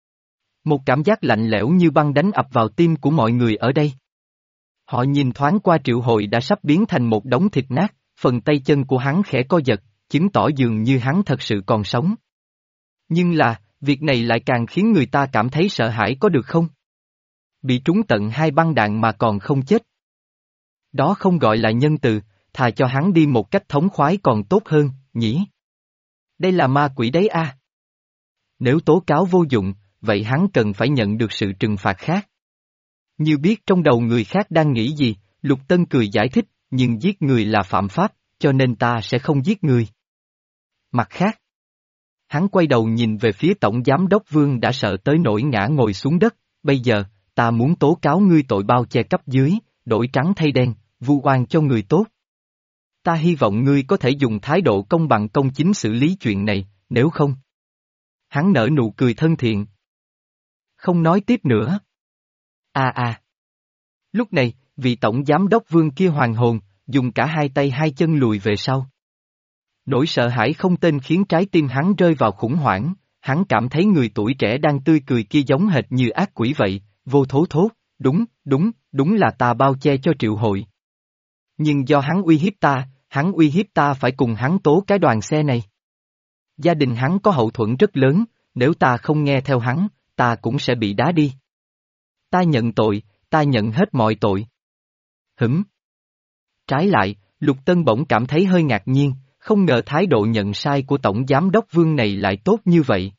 Một cảm giác lạnh lẽo như băng đánh ập vào tim của mọi người ở đây. Họ nhìn thoáng qua Triệu Hội đã sắp biến thành một đống thịt nát, phần tay chân của hắn khẽ co giật, chứng tỏ dường như hắn thật sự còn sống. Nhưng là, việc này lại càng khiến người ta cảm thấy sợ hãi có được không? Bị trúng tận hai băng đạn mà còn không chết. Đó không gọi là nhân từ, thà cho hắn đi một cách thống khoái còn tốt hơn, nhỉ? Đây là ma quỷ đấy a. Nếu tố cáo vô dụng, vậy hắn cần phải nhận được sự trừng phạt khác. Như biết trong đầu người khác đang nghĩ gì, Lục Tân cười giải thích, nhưng giết người là phạm pháp, cho nên ta sẽ không giết người. Mặt khác, hắn quay đầu nhìn về phía tổng giám đốc Vương đã sợ tới nỗi ngã ngồi xuống đất, bây giờ, ta muốn tố cáo ngươi tội bao che cấp dưới, đổi trắng thay đen, vu oan cho người tốt. Ta hy vọng ngươi có thể dùng thái độ công bằng công chính xử lý chuyện này, nếu không. Hắn nở nụ cười thân thiện. Không nói tiếp nữa. À à. Lúc này, vị tổng giám đốc Vương kia hoàn hồn, dùng cả hai tay hai chân lùi về sau. Nỗi sợ hãi không tên khiến trái tim hắn rơi vào khủng hoảng, hắn cảm thấy người tuổi trẻ đang tươi cười kia giống hệt như ác quỷ vậy, vô thố thốt, đúng, đúng, đúng là ta bao che cho Triệu Hội. Nhưng do hắn uy hiếp ta, hắn uy hiếp ta phải cùng hắn tố cái đoàn xe này. Gia đình hắn có hậu thuẫn rất lớn, nếu ta không nghe theo hắn, ta cũng sẽ bị đá đi. Ta nhận tội, ta nhận hết mọi tội. Hửm. Trái lại, Lục Tân bỗng cảm thấy hơi ngạc nhiên, không ngờ thái độ nhận sai của Tổng Giám đốc Vương này lại tốt như vậy.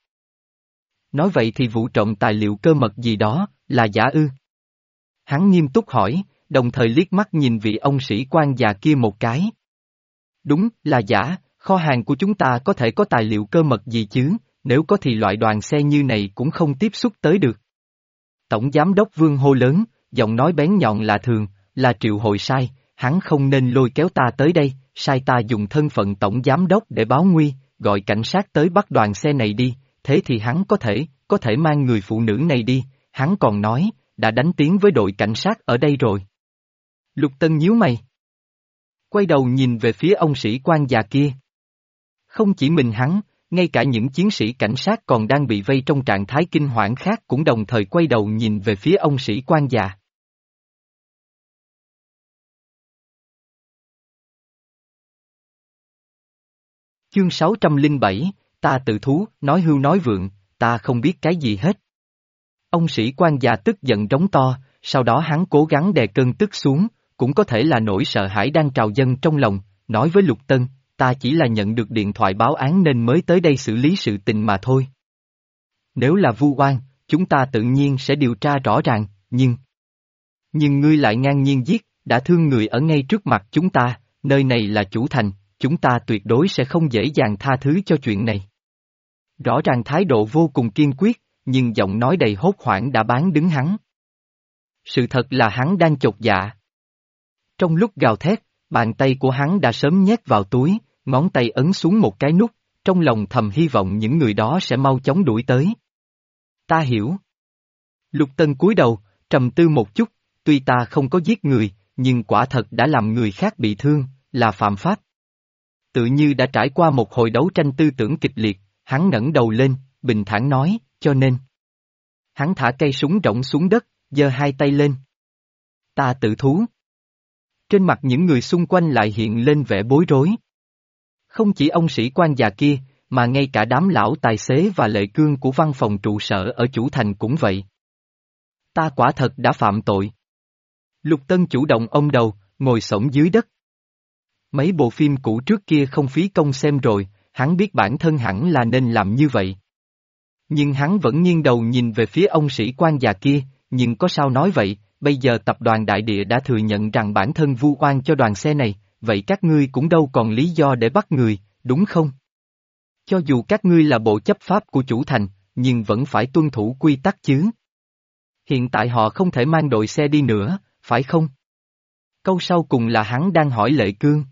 Nói vậy thì vụ trộm tài liệu cơ mật gì đó, là giả ư? Hắn nghiêm túc hỏi, đồng thời liếc mắt nhìn vị ông sĩ quan già kia một cái. Đúng, là giả, kho hàng của chúng ta có thể có tài liệu cơ mật gì chứ, nếu có thì loại đoàn xe như này cũng không tiếp xúc tới được. Tổng Giám đốc Vương hô lớn, giọng nói bén nhọn lạ thường, là Triệu Hội sai, hắn không nên lôi kéo ta tới đây, sai ta dùng thân phận Tổng Giám đốc để báo nguy, gọi cảnh sát tới bắt đoàn xe này đi, thế thì hắn có thể, có thể mang người phụ nữ này đi, hắn còn nói, đã đánh tiếng với đội cảnh sát ở đây rồi. Lục Tân nhíu mày. Quay đầu nhìn về phía ông sĩ quan già kia. Không chỉ mình hắn, ngay cả những chiến sĩ cảnh sát còn đang bị vây trong trạng thái kinh hoảng khác cũng đồng thời quay đầu nhìn về phía ông sĩ quan già. Chương sáu trăm lẻ bảy, ta tự thú, nói hưu nói vượng, ta không biết cái gì hết. Ông sĩ quan già tức giận rống to, sau đó hắn cố gắng đè cơn tức xuống, cũng có thể là nỗi sợ hãi đang trào dâng trong lòng, nói với Lục Tân, ta chỉ là nhận được điện thoại báo án nên mới tới đây xử lý sự tình mà thôi. Nếu là vu oan, chúng ta tự nhiên sẽ điều tra rõ ràng, nhưng... Nhưng ngươi lại ngang nhiên giết, đã thương người ở ngay trước mặt chúng ta, nơi này là chủ thành, chúng ta tuyệt đối sẽ không dễ dàng tha thứ cho chuyện này. Rõ ràng thái độ vô cùng kiên quyết, nhưng giọng nói đầy hốt hoảng đã bán đứng hắn. Sự thật là hắn đang chột dạ. Trong lúc gào thét, bàn tay của hắn đã sớm nhét vào túi, ngón tay ấn xuống một cái nút, trong lòng thầm hy vọng những người đó sẽ mau chóng đuổi tới. Ta hiểu. Lục Tân cúi đầu, trầm tư một chút, tuy ta không có giết người, nhưng quả thật đã làm người khác bị thương, là phạm pháp. Tự như đã trải qua một hồi đấu tranh tư tưởng kịch liệt, hắn ngẩng đầu lên, bình thản nói, cho nên. Hắn thả cây súng rỗng xuống đất, giơ hai tay lên. Ta tự thú. Trên mặt những người xung quanh lại hiện lên vẻ bối rối. Không chỉ ông sĩ quan già kia, mà ngay cả đám lão tài xế và lệ cương của văn phòng trụ sở ở chủ thành cũng vậy. Ta quả thật đã phạm tội. Lục Tân chủ động ôm đầu, ngồi xổm dưới đất. Mấy bộ phim cũ trước kia không phí công xem rồi, hắn biết bản thân hẳn là nên làm như vậy. Nhưng hắn vẫn nghiêng đầu nhìn về phía ông sĩ quan già kia, nhưng có sao nói vậy, bây giờ tập đoàn Đại Địa đã thừa nhận rằng bản thân vu oan cho đoàn xe này, vậy các ngươi cũng đâu còn lý do để bắt người, đúng không? Cho dù các ngươi là bộ chấp pháp của chủ thành, nhưng vẫn phải tuân thủ quy tắc chứ. Hiện tại họ không thể mang đội xe đi nữa, phải không? Câu sau cùng là hắn đang hỏi Lệ Cương.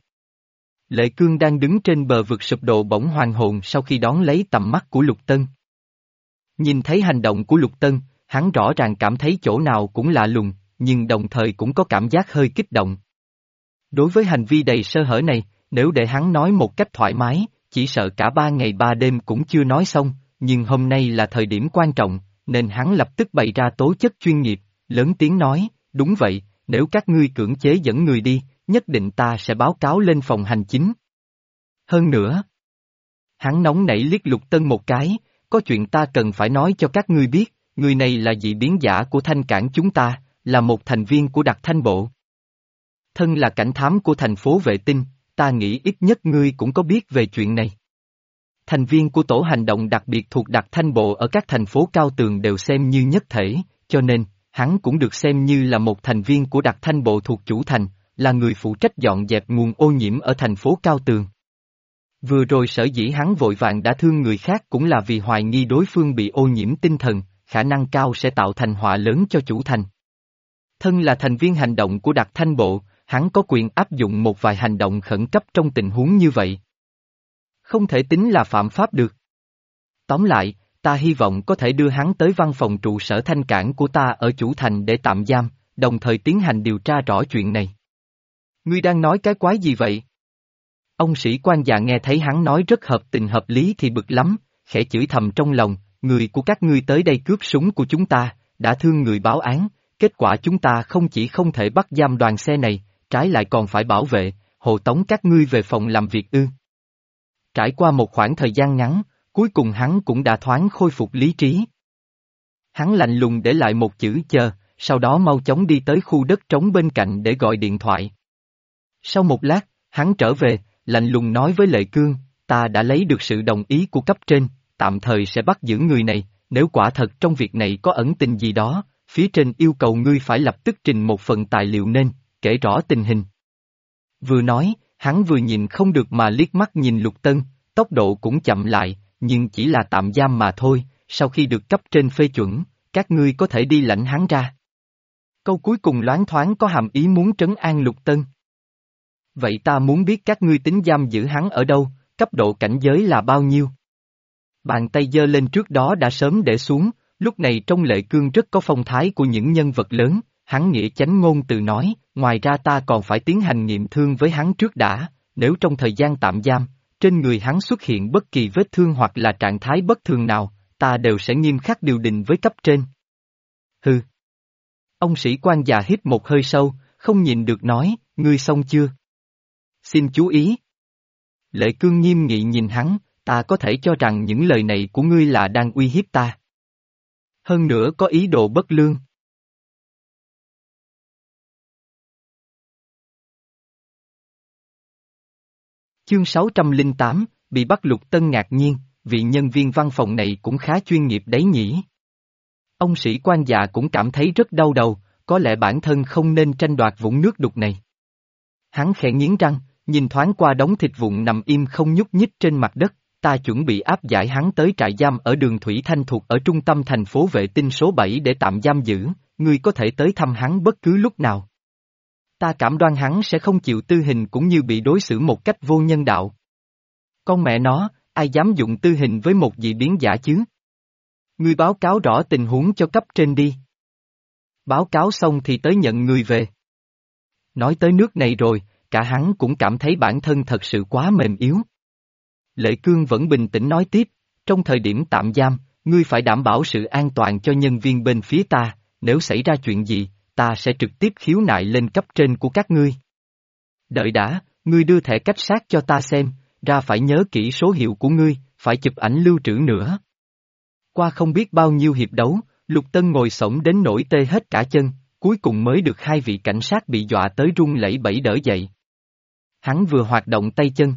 Lệ Cương đang đứng trên bờ vực sụp đổ bỗng hoàn hồn sau khi đón lấy tầm mắt của Lục Tân. Nhìn thấy hành động của Lục Tân, hắn rõ ràng cảm thấy chỗ nào cũng lạ lùng, nhưng đồng thời cũng có cảm giác hơi kích động. Đối với hành vi đầy sơ hở này, nếu để hắn nói một cách thoải mái, chỉ sợ cả ba ngày ba đêm cũng chưa nói xong, nhưng hôm nay là thời điểm quan trọng, nên hắn lập tức bày ra tố chất chuyên nghiệp, lớn tiếng nói, đúng vậy, nếu các ngươi cưỡng chế dẫn người đi, nhất định ta sẽ báo cáo lên phòng hành chính. Hơn nữa, hắn nóng nảy liếc Lục Tân một cái, có chuyện ta cần phải nói cho các ngươi biết, người này là dị biến giả của Thanh Cảng chúng ta, là một thành viên của Đặc Thanh Bộ. Thân là cảnh thám của thành phố vệ tinh, ta nghĩ ít nhất ngươi cũng có biết về chuyện này. Thành viên của tổ hành động đặc biệt thuộc đặc thanh bộ ở các thành phố cao tường đều xem như nhất thể, cho nên, hắn cũng được xem như là một thành viên của đặc thanh bộ thuộc chủ thành, là người phụ trách dọn dẹp nguồn ô nhiễm ở thành phố cao tường. Vừa rồi sở dĩ hắn vội vàng đã thương người khác cũng là vì hoài nghi đối phương bị ô nhiễm tinh thần, khả năng cao sẽ tạo thành họa lớn cho chủ thành. Thân là thành viên hành động của đặc thanh bộ, hắn có quyền áp dụng một vài hành động khẩn cấp trong tình huống như vậy. Không thể tính là phạm pháp được. Tóm lại, ta hy vọng có thể đưa hắn tới văn phòng trụ sở thanh cảng của ta ở chủ thành để tạm giam, đồng thời tiến hành điều tra rõ chuyện này. Ngươi đang nói cái quái gì vậy? Ông sĩ quan già nghe thấy hắn nói rất hợp tình hợp lý thì bực lắm, khẽ chửi thầm trong lòng, người của các ngươi tới đây cướp súng của chúng ta, đã thương người báo án, kết quả chúng ta không chỉ không thể bắt giam đoàn xe này, trái lại còn phải bảo vệ, hộ tống các ngươi về phòng làm việc ư. Trải qua một khoảng thời gian ngắn, cuối cùng hắn cũng đã thoáng khôi phục lý trí. Hắn lạnh lùng để lại một chữ chờ, sau đó mau chóng đi tới khu đất trống bên cạnh để gọi điện thoại. Sau một lát, hắn trở về, lạnh lùng nói với Lệ Cương, ta đã lấy được sự đồng ý của cấp trên, tạm thời sẽ bắt giữ người này, nếu quả thật trong việc này có ẩn tình gì đó, phía trên yêu cầu ngươi phải lập tức trình một phần tài liệu nên, kể rõ tình hình. Vừa nói, hắn vừa nhìn không được mà liếc mắt nhìn Lục Tân, tốc độ cũng chậm lại, nhưng chỉ là tạm giam mà thôi, sau khi được cấp trên phê chuẩn, các ngươi có thể đi lãnh hắn ra. Câu cuối cùng loáng thoáng có hàm ý muốn trấn an Lục Tân. Vậy ta muốn biết các ngươi tính giam giữ hắn ở đâu, cấp độ cảnh giới là bao nhiêu? Bàn tay giơ lên trước đó đã sớm để xuống, lúc này trong Lệ Cương rất có phong thái của những nhân vật lớn, hắn nghĩa chánh ngôn từ nói, ngoài ra ta còn phải tiến hành nghiệm thương với hắn trước đã, nếu trong thời gian tạm giam, trên người hắn xuất hiện bất kỳ vết thương hoặc là trạng thái bất thường nào, ta đều sẽ nghiêm khắc điều đình với cấp trên. Hừ. Ông sĩ quan già hít một hơi sâu, không nhìn được nói, ngươi xong chưa? Xin chú ý. Lệ Cương nghiêm nghị nhìn hắn, ta có thể cho rằng những lời này của ngươi là đang uy hiếp ta. Hơn nữa có ý đồ bất lương. Chương sáu trăm lẻ tám, bị bắt Lục Tân ngạc nhiên, vị nhân viên văn phòng này cũng khá chuyên nghiệp đấy nhỉ. Ông sĩ quan già cũng cảm thấy rất đau đầu, có lẽ bản thân không nên tranh đoạt vũng nước đục này. Hắn khẽ nghiến răng, nhìn thoáng qua đống thịt vụn nằm im không nhúc nhích trên mặt đất, ta chuẩn bị áp giải hắn tới trại giam ở đường Thủy Thanh thuộc ở trung tâm thành phố vệ tinh số bảy để tạm giam giữ, ngươi có thể tới thăm hắn bất cứ lúc nào. Ta cảm đoan hắn sẽ không chịu tư hình cũng như bị đối xử một cách vô nhân đạo. Con mẹ nó, ai dám dụng tư hình với một dị biến giả chứ? Ngươi báo cáo rõ tình huống cho cấp trên đi. Báo cáo xong thì tới nhận người về. Nói tới nước này rồi, cả hắn cũng cảm thấy bản thân thật sự quá mềm yếu. Lệ Cương vẫn bình tĩnh nói tiếp, trong thời điểm tạm giam, ngươi phải đảm bảo sự an toàn cho nhân viên bên phía ta, nếu xảy ra chuyện gì, ta sẽ trực tiếp khiếu nại lên cấp trên của các ngươi. Đợi đã, ngươi đưa thẻ cách sát cho ta xem, ra phải nhớ kỹ số hiệu của ngươi, phải chụp ảnh lưu trữ nữa. Qua không biết bao nhiêu hiệp đấu, Lục Tân ngồi xổm đến nỗi tê hết cả chân, cuối cùng mới được hai vị cảnh sát bị dọa tới run lẩy bẩy đỡ dậy. Hắn vừa hoạt động tay chân,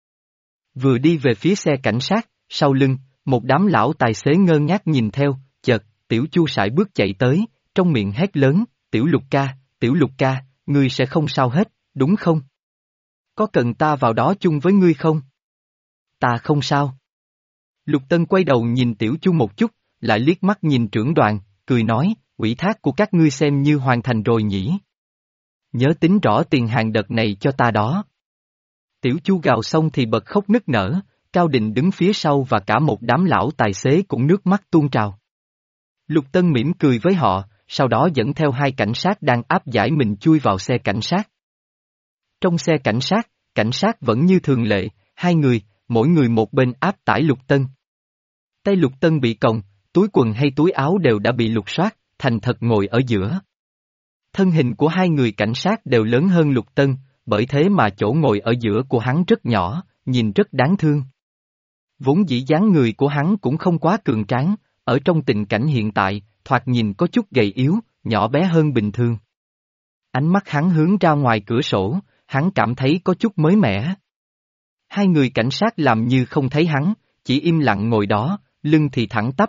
vừa đi về phía xe cảnh sát, sau lưng, một đám lão tài xế ngơ ngác nhìn theo, chợt, Tiểu Chu sải bước chạy tới, trong miệng hét lớn, Tiểu Lục ca, Tiểu Lục ca, ngươi sẽ không sao hết, đúng không? Có cần ta vào đó chung với ngươi không? Ta không sao. Lục Tân quay đầu nhìn Tiểu Chu một chút, lại liếc mắt nhìn trưởng đoàn, cười nói, ủy thác của các ngươi xem như hoàn thành rồi nhỉ. Nhớ tính rõ tiền hàng đợt này cho ta đó. Tiểu Chu gào xong thì bật khóc nức nở, Cao Định đứng phía sau và cả một đám lão tài xế cũng nước mắt tuôn trào. Lục Tân mỉm cười với họ, sau đó dẫn theo hai cảnh sát đang áp giải mình chui vào xe cảnh sát. Trong xe cảnh sát, cảnh sát vẫn như thường lệ, hai người, mỗi người một bên áp tải Lục Tân. Tay Lục Tân bị còng, túi quần hay túi áo đều đã bị lục soát, thành thật ngồi ở giữa. Thân hình của hai người cảnh sát đều lớn hơn Lục Tân, bởi thế mà chỗ ngồi ở giữa của hắn rất nhỏ, nhìn rất đáng thương. Vốn dĩ dáng người của hắn cũng không quá cường tráng, ở trong tình cảnh hiện tại, thoạt nhìn có chút gầy yếu, nhỏ bé hơn bình thường. Ánh mắt hắn hướng ra ngoài cửa sổ, hắn cảm thấy có chút mới mẻ. Hai người cảnh sát làm như không thấy hắn, chỉ im lặng ngồi đó, lưng thì thẳng tắp.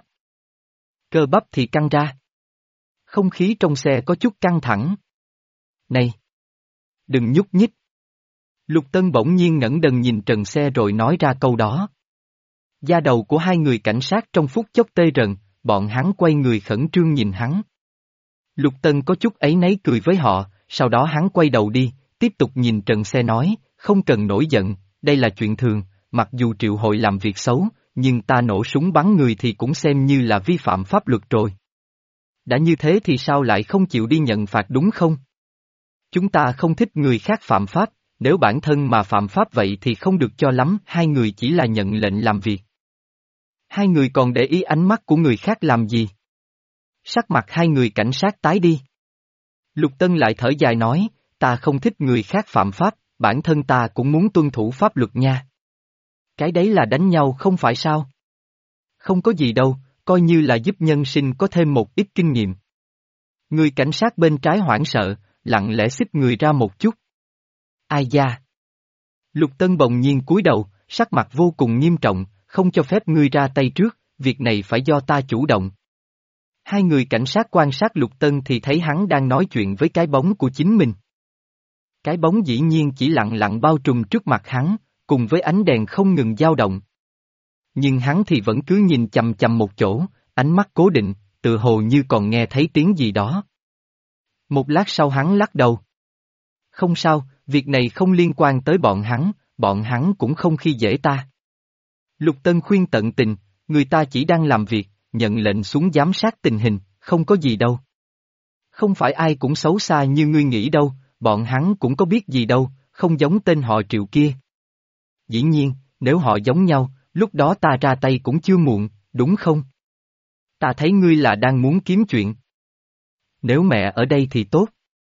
Cơ bắp thì căng ra. Không khí trong xe có chút căng thẳng. Này! Đừng nhúc nhích. Lục Tân bỗng nhiên ngẩng đầu nhìn trần xe rồi nói ra câu đó. Da đầu của hai người cảnh sát trong phút chốc tê rần, bọn hắn quay người khẩn trương nhìn hắn. Lục Tân có chút áy náy cười với họ, sau đó hắn quay đầu đi, tiếp tục nhìn trần xe nói, không cần nổi giận, đây là chuyện thường, mặc dù triệu hội làm việc xấu, nhưng ta nổ súng bắn người thì cũng xem như là vi phạm pháp luật rồi. Đã như thế thì sao lại không chịu đi nhận phạt đúng không? Chúng ta không thích người khác phạm pháp, nếu bản thân mà phạm pháp vậy thì không được cho lắm, hai người chỉ là nhận lệnh làm việc. Hai người còn để ý ánh mắt của người khác làm gì? Sắc mặt hai người cảnh sát tái đi. Lục Tân lại thở dài nói, ta không thích người khác phạm pháp, bản thân ta cũng muốn tuân thủ pháp luật nha. Cái đấy là đánh nhau không phải sao? Không có gì đâu, coi như là giúp nhân sinh có thêm một ít kinh nghiệm. Người cảnh sát bên trái hoảng sợ, lặng lẽ xích người ra một chút. Ai da? Lục Tân bỗng nhiên cúi đầu, sắc mặt vô cùng nghiêm trọng, không cho phép ngươi ra tay trước, việc này phải do ta chủ động. Hai người cảnh sát quan sát Lục Tân thì thấy hắn đang nói chuyện với cái bóng của chính mình. Cái bóng dĩ nhiên chỉ lặng lặng bao trùm trước mặt hắn, cùng với ánh đèn không ngừng dao động. Nhưng hắn thì vẫn cứ nhìn chằm chằm một chỗ, ánh mắt cố định, tự hồ như còn nghe thấy tiếng gì đó. Một lát sau hắn lắc đầu. Không sao, việc này không liên quan tới bọn hắn, bọn hắn cũng không khi dễ ta. Lục Tân khuyên tận tình, người ta chỉ đang làm việc, nhận lệnh xuống giám sát tình hình, không có gì đâu. Không phải ai cũng xấu xa như ngươi nghĩ đâu, bọn hắn cũng có biết gì đâu, không giống tên họ Triệu kia. Dĩ nhiên, nếu họ giống nhau, lúc đó ta ra tay cũng chưa muộn, đúng không? Ta thấy ngươi là đang muốn kiếm chuyện. Nếu mẹ ở đây thì tốt.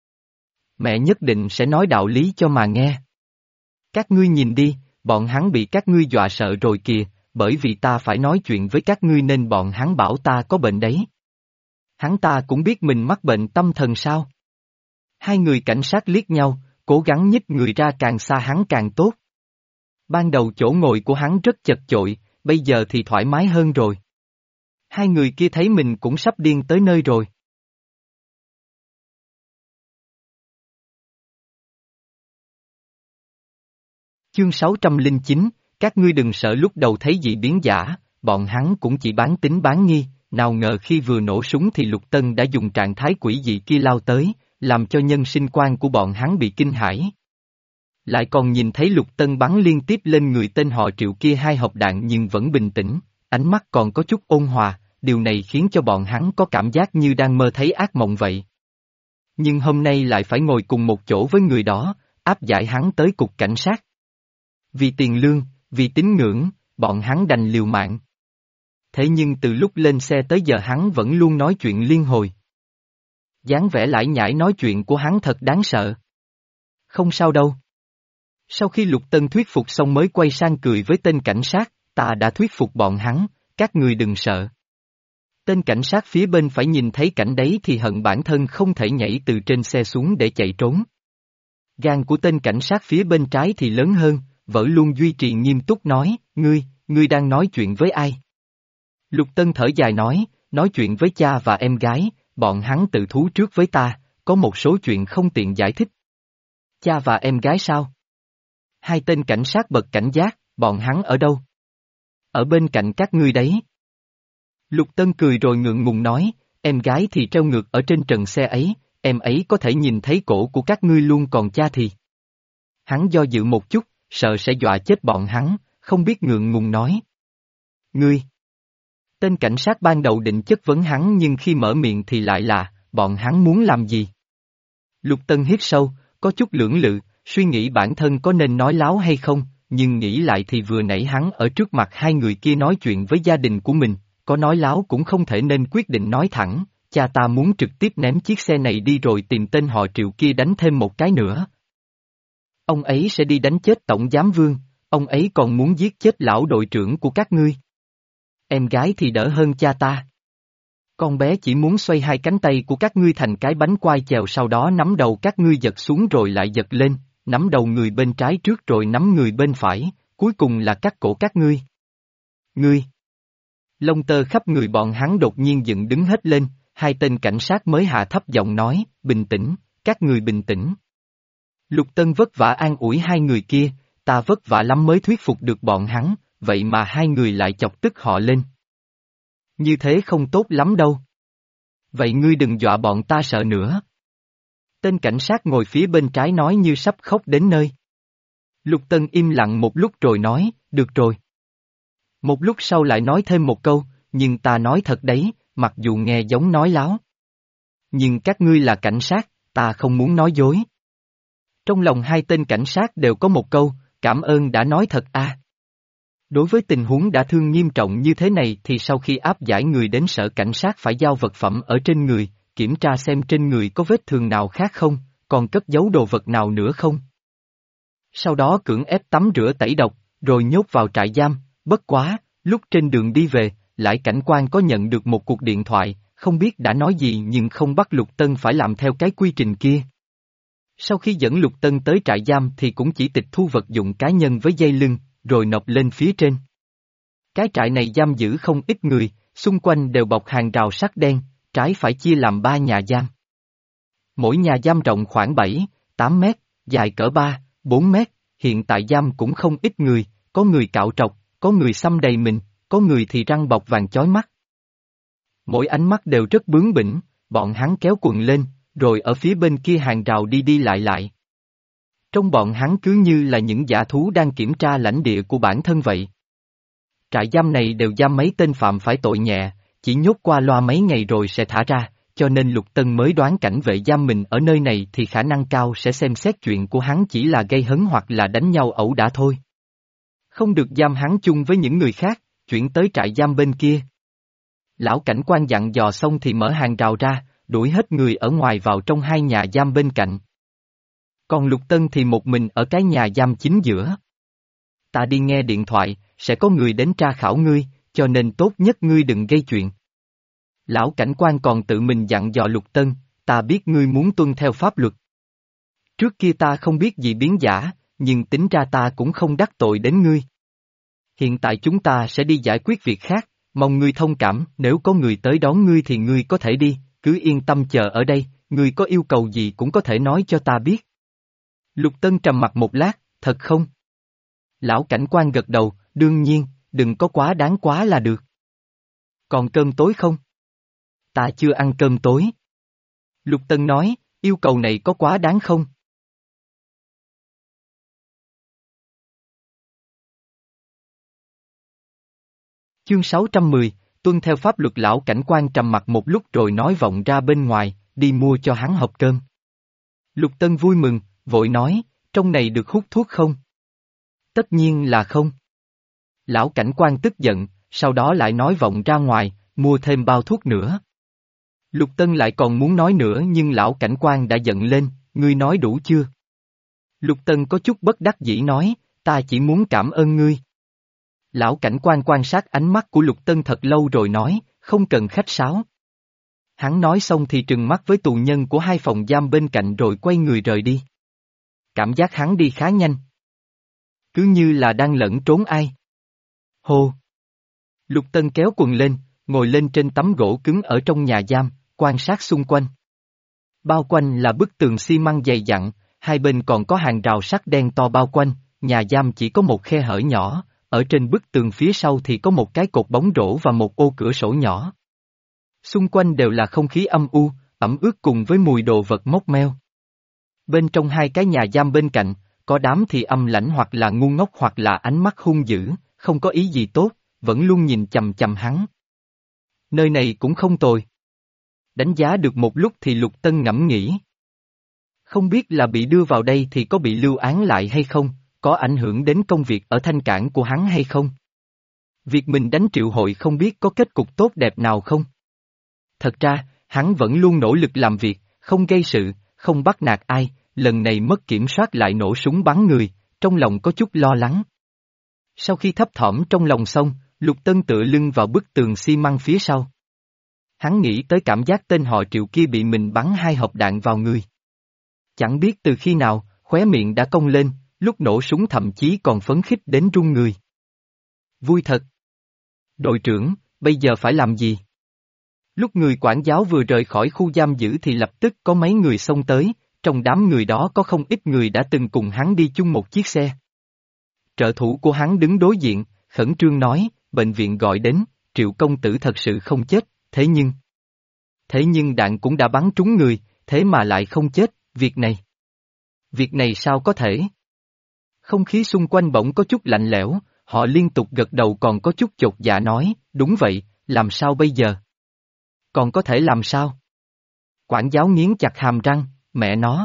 Mẹ nhất định sẽ nói đạo lý cho mà nghe. Các ngươi nhìn đi, bọn hắn bị các ngươi dọa sợ rồi kìa, bởi vì ta phải nói chuyện với các ngươi nên bọn hắn bảo ta có bệnh đấy. Hắn ta cũng biết mình mắc bệnh tâm thần sao? Hai người cảnh sát liếc nhau, cố gắng nhích người ra càng xa hắn càng tốt. Ban đầu chỗ ngồi của hắn rất chật chội, bây giờ thì thoải mái hơn rồi. Hai người kia thấy mình cũng sắp điên tới nơi rồi. Chương sáu trăm lẻ chín, các ngươi đừng sợ lúc đầu thấy dị biến giả, bọn hắn cũng chỉ bán tín bán nghi, nào ngờ khi vừa nổ súng thì Lục Tân đã dùng trạng thái quỷ dị kia lao tới, làm cho nhân sinh quan của bọn hắn bị kinh hãi. Lại còn nhìn thấy Lục Tân bắn liên tiếp lên người tên họ Triệu kia hai hộp đạn nhưng vẫn bình tĩnh, ánh mắt còn có chút ôn hòa, điều này khiến cho bọn hắn có cảm giác như đang mơ thấy ác mộng vậy. Nhưng hôm nay lại phải ngồi cùng một chỗ với người đó, áp giải hắn tới cục cảnh sát. Vì tiền lương, vì tín ngưỡng, bọn hắn đành liều mạng. Thế nhưng từ lúc lên xe tới giờ hắn vẫn luôn nói chuyện liên hồi. dáng vẻ lải nhải nói chuyện của hắn thật đáng sợ. Không sao đâu. Sau khi Lục Tân thuyết phục xong mới quay sang cười với tên cảnh sát, ta đã thuyết phục bọn hắn, các người đừng sợ. Tên cảnh sát phía bên phải nhìn thấy cảnh đấy thì hận bản thân không thể nhảy từ trên xe xuống để chạy trốn. Gan của tên cảnh sát phía bên trái thì lớn hơn, vẫn luôn duy trì nghiêm túc nói, ngươi, ngươi đang nói chuyện với ai? Lục Tân thở dài nói, nói chuyện với cha và em gái, bọn hắn tự thú trước với ta, có một số chuyện không tiện giải thích. Cha và em gái sao? Hai tên cảnh sát bật cảnh giác, bọn hắn ở đâu? Ở bên cạnh các ngươi đấy. Lục Tân cười rồi ngượng ngùng nói, em gái thì treo ngược ở trên trần xe ấy, em ấy có thể nhìn thấy cổ của các ngươi luôn còn cha thì. Hắn do dự một chút, sợ sẽ dọa chết bọn hắn, không biết ngượng ngùng nói. Ngươi! Tên cảnh sát ban đầu định chất vấn hắn nhưng khi mở miệng thì lại là, bọn hắn muốn làm gì? Lục Tân hít sâu, có chút lưỡng lự, suy nghĩ bản thân có nên nói láo hay không, nhưng nghĩ lại thì vừa nãy hắn ở trước mặt hai người kia nói chuyện với gia đình của mình, có nói láo cũng không thể nên quyết định nói thẳng, cha ta muốn trực tiếp ném chiếc xe này đi rồi tìm tên họ Triệu kia đánh thêm một cái nữa. Ông ấy sẽ đi đánh chết tổng giám vương, ông ấy còn muốn giết chết lão đội trưởng của các ngươi. Em gái thì đỡ hơn cha ta. Con bé chỉ muốn xoay hai cánh tay của các ngươi thành cái bánh quai chèo sau đó nắm đầu các ngươi giật xuống rồi lại giật lên, nắm đầu người bên trái trước rồi nắm người bên phải, cuối cùng là cắt cổ các ngươi. Ngươi! Lông tơ khắp người bọn hắn đột nhiên dựng đứng hết lên, hai tên cảnh sát mới hạ thấp giọng nói, bình tĩnh, các người bình tĩnh. Lục Tân vất vả an ủi hai người kia, ta vất vả lắm mới thuyết phục được bọn hắn, vậy mà hai người lại chọc tức họ lên. Như thế không tốt lắm đâu. Vậy ngươi đừng dọa bọn ta sợ nữa. Tên cảnh sát ngồi phía bên trái nói như sắp khóc đến nơi. Lục Tân im lặng một lúc rồi nói, được rồi. Một lúc sau lại nói thêm một câu, nhưng ta nói thật đấy, mặc dù nghe giống nói láo. Nhưng các ngươi là cảnh sát, ta không muốn nói dối. Trong lòng hai tên cảnh sát đều có một câu, cảm ơn đã nói thật a. À. Đối với tình huống đã thương nghiêm trọng như thế này thì sau khi áp giải người đến sở cảnh sát phải giao vật phẩm ở trên người, kiểm tra xem trên người có vết thương nào khác không, còn cất giấu đồ vật nào nữa không. Sau đó cưỡng ép tắm rửa tẩy độc, rồi nhốt vào trại giam, bất quá, lúc trên đường đi về, lại cảnh quan có nhận được một cuộc điện thoại, không biết đã nói gì nhưng không bắt Lục Tân phải làm theo cái quy trình kia. Sau khi dẫn Lục Tân tới trại giam thì cũng chỉ tịch thu vật dụng cá nhân với dây lưng, rồi nộp lên phía trên. Cái trại này giam giữ không ít người, xung quanh đều bọc hàng rào sắt đen, trái phải chia làm ba nhà giam. Mỗi nhà giam rộng khoảng bảy, tám mét, dài cỡ ba, bốn mét, hiện tại giam cũng không ít người, có người cạo trọc, có người xăm đầy mình, có người thì răng bọc vàng chói mắt. Mỗi ánh mắt đều rất bướng bỉnh, bọn hắn kéo quần lên, rồi ở phía bên kia hàng rào đi đi lại lại. Trong bọn hắn cứ như là những dã thú đang kiểm tra lãnh địa của bản thân vậy. Trại giam này đều giam mấy tên phạm phải tội nhẹ, chỉ nhốt qua loa mấy ngày rồi sẽ thả ra, cho nên Lục Tân mới đoán cảnh vệ giam mình ở nơi này thì khả năng cao sẽ xem xét chuyện của hắn chỉ là gây hấn hoặc là đánh nhau ẩu đả thôi. Không được giam hắn chung với những người khác, chuyển tới trại giam bên kia. Lão cảnh quan dặn dò xong thì mở hàng rào ra, đuổi hết người ở ngoài vào trong hai nhà giam bên cạnh. Còn Lục Tân thì một mình ở cái nhà giam chính giữa. Ta đi nghe điện thoại, sẽ có người đến tra khảo ngươi, cho nên tốt nhất ngươi đừng gây chuyện. Lão cảnh quan còn tự mình dặn dò Lục Tân, ta biết ngươi muốn tuân theo pháp luật. Trước kia ta không biết gì biến giả, nhưng tính ra ta cũng không đắc tội đến ngươi. Hiện tại chúng ta sẽ đi giải quyết việc khác, mong ngươi thông cảm, nếu có người tới đón ngươi thì ngươi có thể đi, cứ yên tâm chờ ở đây, ngươi có yêu cầu gì cũng có thể nói cho ta biết. Lục Tân trầm mặt một lát, thật không? Lão cảnh quan gật đầu, đương nhiên, đừng có quá đáng quá là được. Còn cơm tối không? Ta chưa ăn cơm tối. Lục Tân nói, yêu cầu này có quá đáng không? Chương sáu trăm mười, tuân theo pháp luật. Lão cảnh quan trầm mặt một lúc rồi nói vọng ra bên ngoài, đi mua cho hắn hộp cơm. Lục Tân vui mừng, vội nói, trong này được hút thuốc không? Tất nhiên là không. Lão cảnh quan tức giận, sau đó lại nói vọng ra ngoài, mua thêm bao thuốc nữa. Lục Tân lại còn muốn nói nữa nhưng lão cảnh quan đã giận lên, ngươi nói đủ chưa? Lục Tân có chút bất đắc dĩ nói, ta chỉ muốn cảm ơn ngươi. Lão cảnh quan quan sát ánh mắt của Lục Tân thật lâu rồi nói, không cần khách sáo. Hắn nói xong thì trừng mắt với tù nhân của hai phòng giam bên cạnh rồi quay người rời đi. Cảm giác hắn đi khá nhanh. Cứ như là đang lẫn trốn ai. Hô! Lục Tân kéo quần lên, ngồi lên trên tấm gỗ cứng ở trong nhà giam, quan sát xung quanh. Bao quanh là bức tường xi măng dày dặn, hai bên còn có hàng rào sắt đen to bao quanh, nhà giam chỉ có một khe hở nhỏ, ở trên bức tường phía sau thì có một cái cột bóng rổ và một ô cửa sổ nhỏ. Xung quanh đều là không khí âm u, ẩm ướt cùng với mùi đồ vật mốc meo. Bên trong hai cái nhà giam bên cạnh, có đám thì âm lãnh hoặc là ngu ngốc hoặc là ánh mắt hung dữ, không có ý gì tốt, vẫn luôn nhìn chằm chằm hắn. Nơi này cũng không tồi. Đánh giá được một lúc thì Lục Tân ngẫm nghĩ. Không biết là bị đưa vào đây thì có bị lưu án lại hay không, có ảnh hưởng đến công việc ở thanh cảng của hắn hay không? Việc mình đánh triệu hội không biết có kết cục tốt đẹp nào không? Thật ra, hắn vẫn luôn nỗ lực làm việc, không gây sự, không bắt nạt ai, lần này mất kiểm soát lại nổ súng bắn người, trong lòng có chút lo lắng. Sau khi thấp thỏm trong lòng xong, Lục Tân tựa lưng vào bức tường xi măng phía sau. Hắn nghĩ tới cảm giác tên họ Triệu kia bị mình bắn hai hộp đạn vào người. Chẳng biết từ khi nào, khóe miệng đã cong lên, lúc nổ súng thậm chí còn phấn khích đến run người. Vui thật. Đội trưởng, bây giờ phải làm gì? Lúc người quản giáo vừa rời khỏi khu giam giữ thì lập tức có mấy người xông tới, trong đám người đó có không ít người đã từng cùng hắn đi chung một chiếc xe. Trợ thủ của hắn đứng đối diện, khẩn trương nói, bệnh viện gọi đến, Triệu công tử thật sự không chết, thế nhưng... Thế nhưng đạn cũng đã bắn trúng người, thế mà lại không chết, việc này... Việc này sao có thể? Không khí xung quanh bỗng có chút lạnh lẽo, họ liên tục gật đầu còn có chút chột dạ nói, đúng vậy, làm sao bây giờ? Còn có thể làm sao? Quản giáo nghiến chặt hàm răng, mẹ nó.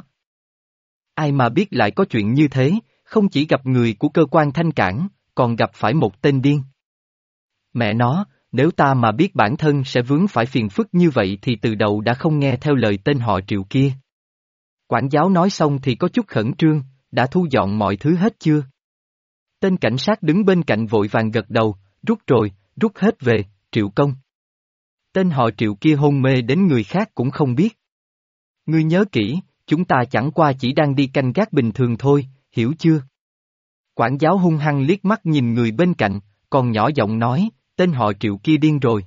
Ai mà biết lại có chuyện như thế, không chỉ gặp người của cơ quan thanh cảng, còn gặp phải một tên điên. Mẹ nó, nếu ta mà biết bản thân sẽ vướng phải phiền phức như vậy thì từ đầu đã không nghe theo lời tên họ Triệu kia. Quản giáo nói xong thì có chút khẩn trương, đã thu dọn mọi thứ hết chưa? Tên cảnh sát đứng bên cạnh vội vàng gật đầu, rút rồi, rút hết về, Triệu công. Tên họ Triệu kia hôn mê đến người khác cũng không biết. Ngươi nhớ kỹ, chúng ta chẳng qua chỉ đang đi canh gác bình thường thôi, hiểu chưa? Quản giáo hung hăng liếc mắt nhìn người bên cạnh, còn nhỏ giọng nói, tên họ Triệu kia điên rồi.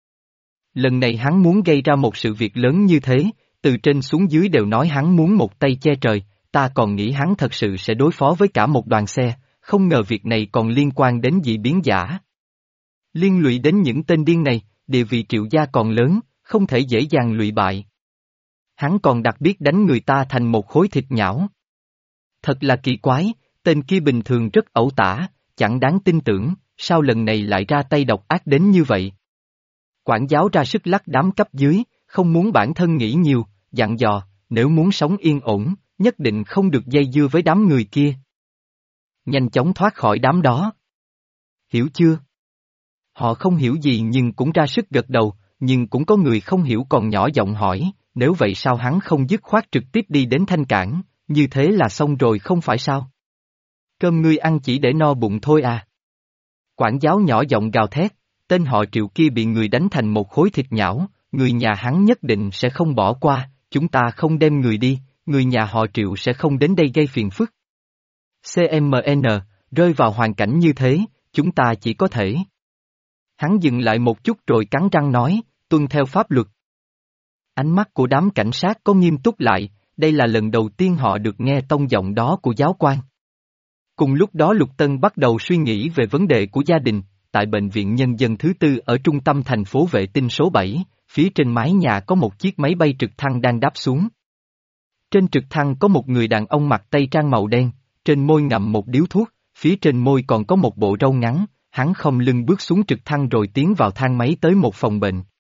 Lần này hắn muốn gây ra một sự việc lớn như thế, từ trên xuống dưới đều nói hắn muốn một tay che trời, ta còn nghĩ hắn thật sự sẽ đối phó với cả một đoàn xe, không ngờ việc này còn liên quan đến dị biến giả. Liên lụy đến những tên điên này, địa vị Triệu gia còn lớn, không thể dễ dàng lụy bại. Hắn còn đặc biệt đánh người ta thành một khối thịt nhão. Thật là kỳ quái, tên kia bình thường rất ẩu tả, chẳng đáng tin tưởng, sao lần này lại ra tay độc ác đến như vậy? Quản giáo ra sức lắc đám cấp dưới, không muốn bản thân nghĩ nhiều, dặn dò, nếu muốn sống yên ổn, nhất định không được dây dưa với đám người kia. Nhanh chóng thoát khỏi đám đó. Hiểu chưa? Họ không hiểu gì nhưng cũng ra sức gật đầu, nhưng cũng có người không hiểu còn nhỏ giọng hỏi, nếu vậy sao hắn không dứt khoát trực tiếp đi đến Thanh Cảng, như thế là xong rồi không phải sao? Cơm ngươi ăn chỉ để no bụng thôi à? Quản giáo nhỏ giọng gào thét, tên họ Triệu kia bị người đánh thành một khối thịt nhão, người nhà hắn nhất định sẽ không bỏ qua, chúng ta không đem người đi, người nhà họ Triệu sẽ không đến đây gây phiền phức. xê em en, rơi vào hoàn cảnh như thế, chúng ta chỉ có thể. Hắn dừng lại một chút rồi cắn răng nói, tuân theo pháp luật. Ánh mắt của đám cảnh sát có nghiêm túc lại, đây là lần đầu tiên họ được nghe tông giọng đó của giáo quan. Cùng lúc đó Lục Tân bắt đầu suy nghĩ về vấn đề của gia đình, tại bệnh viện nhân dân thứ tư ở trung tâm thành phố vệ tinh số bảy, phía trên mái nhà có một chiếc máy bay trực thăng đang đáp xuống. Trên trực thăng có một người đàn ông mặc tây trang màu đen, trên môi ngậm một điếu thuốc, phía trên môi còn có một bộ râu ngắn, hắn khom lưng bước xuống trực thăng rồi tiến vào thang máy tới một phòng bệnh.